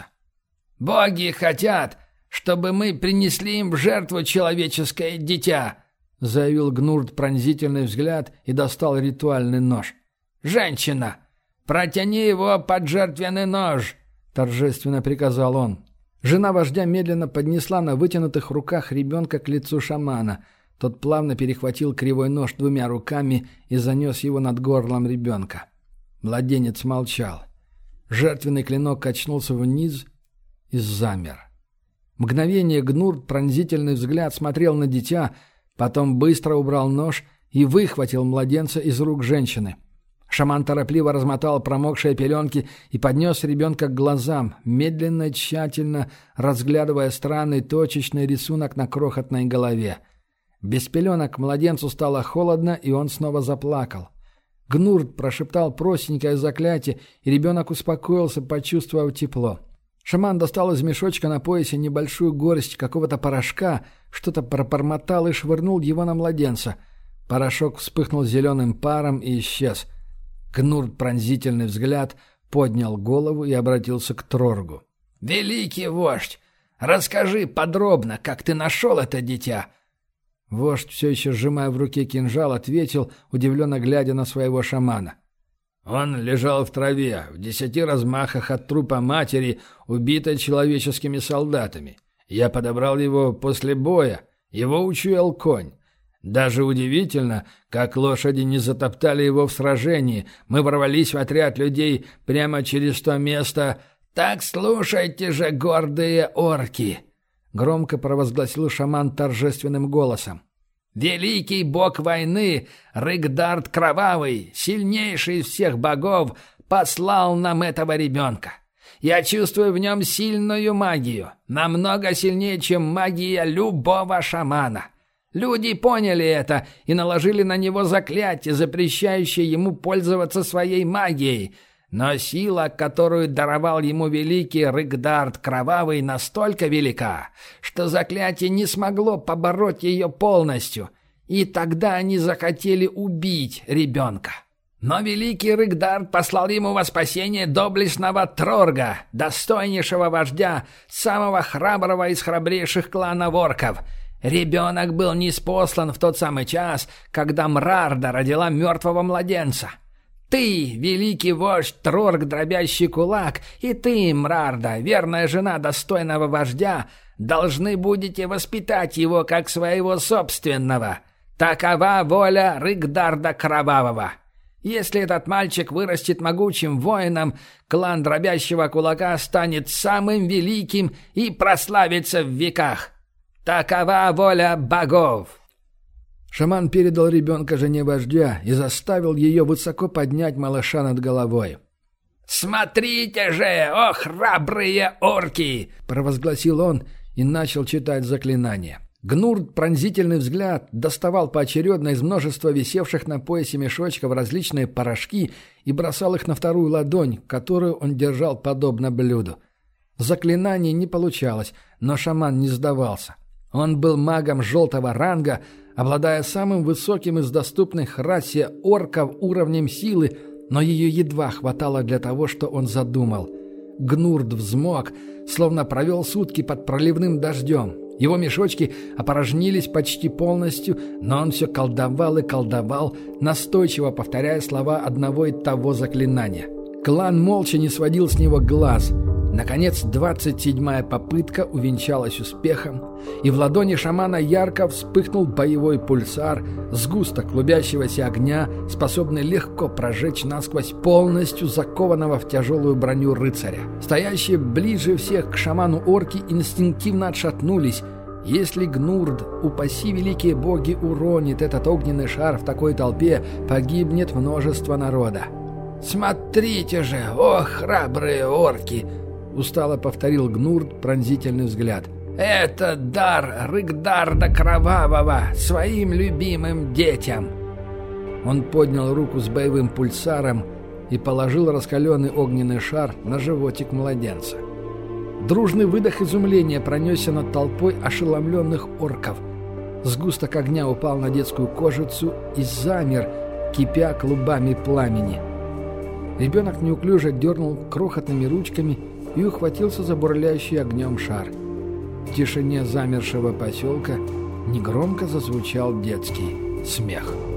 «Боги хотят, чтобы мы принесли им в жертву человеческое дитя», — заявил Гнурд пронзительный взгляд и достал ритуальный нож. «Женщина, протяни его под жертвенный нож», — торжественно приказал он. Жена вождя медленно поднесла на вытянутых руках ребенка к лицу шамана. Тот плавно перехватил кривой нож двумя руками и занес его над горлом ребенка. Младенец молчал. Жертвенный клинок качнулся вниз и замер. Мгновение Гнурд пронзительный взгляд смотрел на дитя, потом быстро убрал нож и выхватил младенца из рук женщины. Шаман торопливо размотал промокшие пеленки и поднес ребенка к глазам, медленно и тщательно разглядывая странный точечный рисунок на крохотной голове. Без пеленок младенцу стало холодно, и он снова заплакал. Гнурд прошептал простенькое заклятие, и ребенок успокоился, почувствовав тепло. Шаман достал из мешочка на поясе небольшую горсть какого-то порошка, что-то пробормотал и швырнул его на младенца. Порошок вспыхнул зеленым паром и исчез. Гнурд пронзительный взгляд поднял голову и обратился к Троргу. «Великий вождь, расскажи подробно, как ты нашел это дитя». Вождь, все еще сжимая в руке кинжал, ответил, удивленно глядя на своего шамана. «Он лежал в траве, в десяти размахах от трупа матери, убитой человеческими солдатами. Я подобрал его после боя, его учуял конь. Даже удивительно, как лошади не затоптали его в сражении. Мы ворвались в отряд людей прямо через то место. Так слушайте же, гордые орки!» Громко провозгласил шаман торжественным голосом. «Великий бог войны, Рыгдард Кровавый, сильнейший из всех богов, послал нам этого ребенка. Я чувствую в нем сильную магию, намного сильнее, чем магия любого шамана. Люди поняли это и наложили на него заклятие, запрещающее ему пользоваться своей магией. Но сила, которую даровал ему великий Рыгдард Кровавый, настолько велика, что заклятие не смогло побороть ее полностью, и тогда они захотели убить ребенка. Но великий Рыгдард послал ему во спасение доблестного Трорга, достойнейшего вождя, самого храброго из храбрейших кланов орков. Ребенок был ниспослан в тот самый час, когда Мрарда родила мертвого младенца. Ты, великий вождь Трорг, дробящий кулак, и ты, Мрарда, верная жена достойного вождя, должны будете воспитать его как своего собственного. Такова воля Рыгдарда Кровавого. Если этот мальчик вырастет могучим воином, клан дробящего кулака станет самым великим и прославится в веках. Такова воля богов!» Шаман передал ребенка жене вождя и заставил ее высоко поднять малыша над головой. «Смотрите же, о храбрые орки!» — провозгласил он и начал читать заклинание. Гнурд пронзительный взгляд доставал поочередно из множества висевших на поясе мешочков различные порошки и бросал их на вторую ладонь, которую он держал подобно блюду. Заклинание не получалось, но шаман не сдавался. Он был магом желтого ранга, обладая самым высоким из доступных расе орков уровнем силы, но ее едва хватало для того, что он задумал. Гнурд взмок, словно провел сутки под проливным дождем. Его мешочки опорожнились почти полностью, но он все колдовал и колдовал, настойчиво повторяя слова одного и того заклинания. Клан молча не сводил с него глаз. Наконец, двадцать седьмая попытка увенчалась успехом, и в ладони шамана ярко вспыхнул боевой пульсар, сгусток клубящегося огня, способный легко прожечь насквозь полностью закованного в тяжелую броню рыцаря. Стоящие ближе всех к шаману орки инстинктивно отшатнулись. Если Гнурд, упаси великие боги, уронит этот огненный шар в такой толпе, погибнет множество народа. «Смотрите же, о храбрые орки!» — устало повторил Гнурд пронзительный взгляд. «Это дар Рыгдарда Кровавого своим любимым детям!» Он поднял руку с боевым пульсаром и положил раскаленный огненный шар на животик младенца. Дружный выдох изумления пронесся над толпой ошеломленных орков. Сгусток огня упал на детскую кожицу и замер, кипя клубами пламени. Ребенок неуклюже дернул крохотными ручками и ухватился за бурлящий огнем шар. В тишине замершего поселка негромко зазвучал детский смех.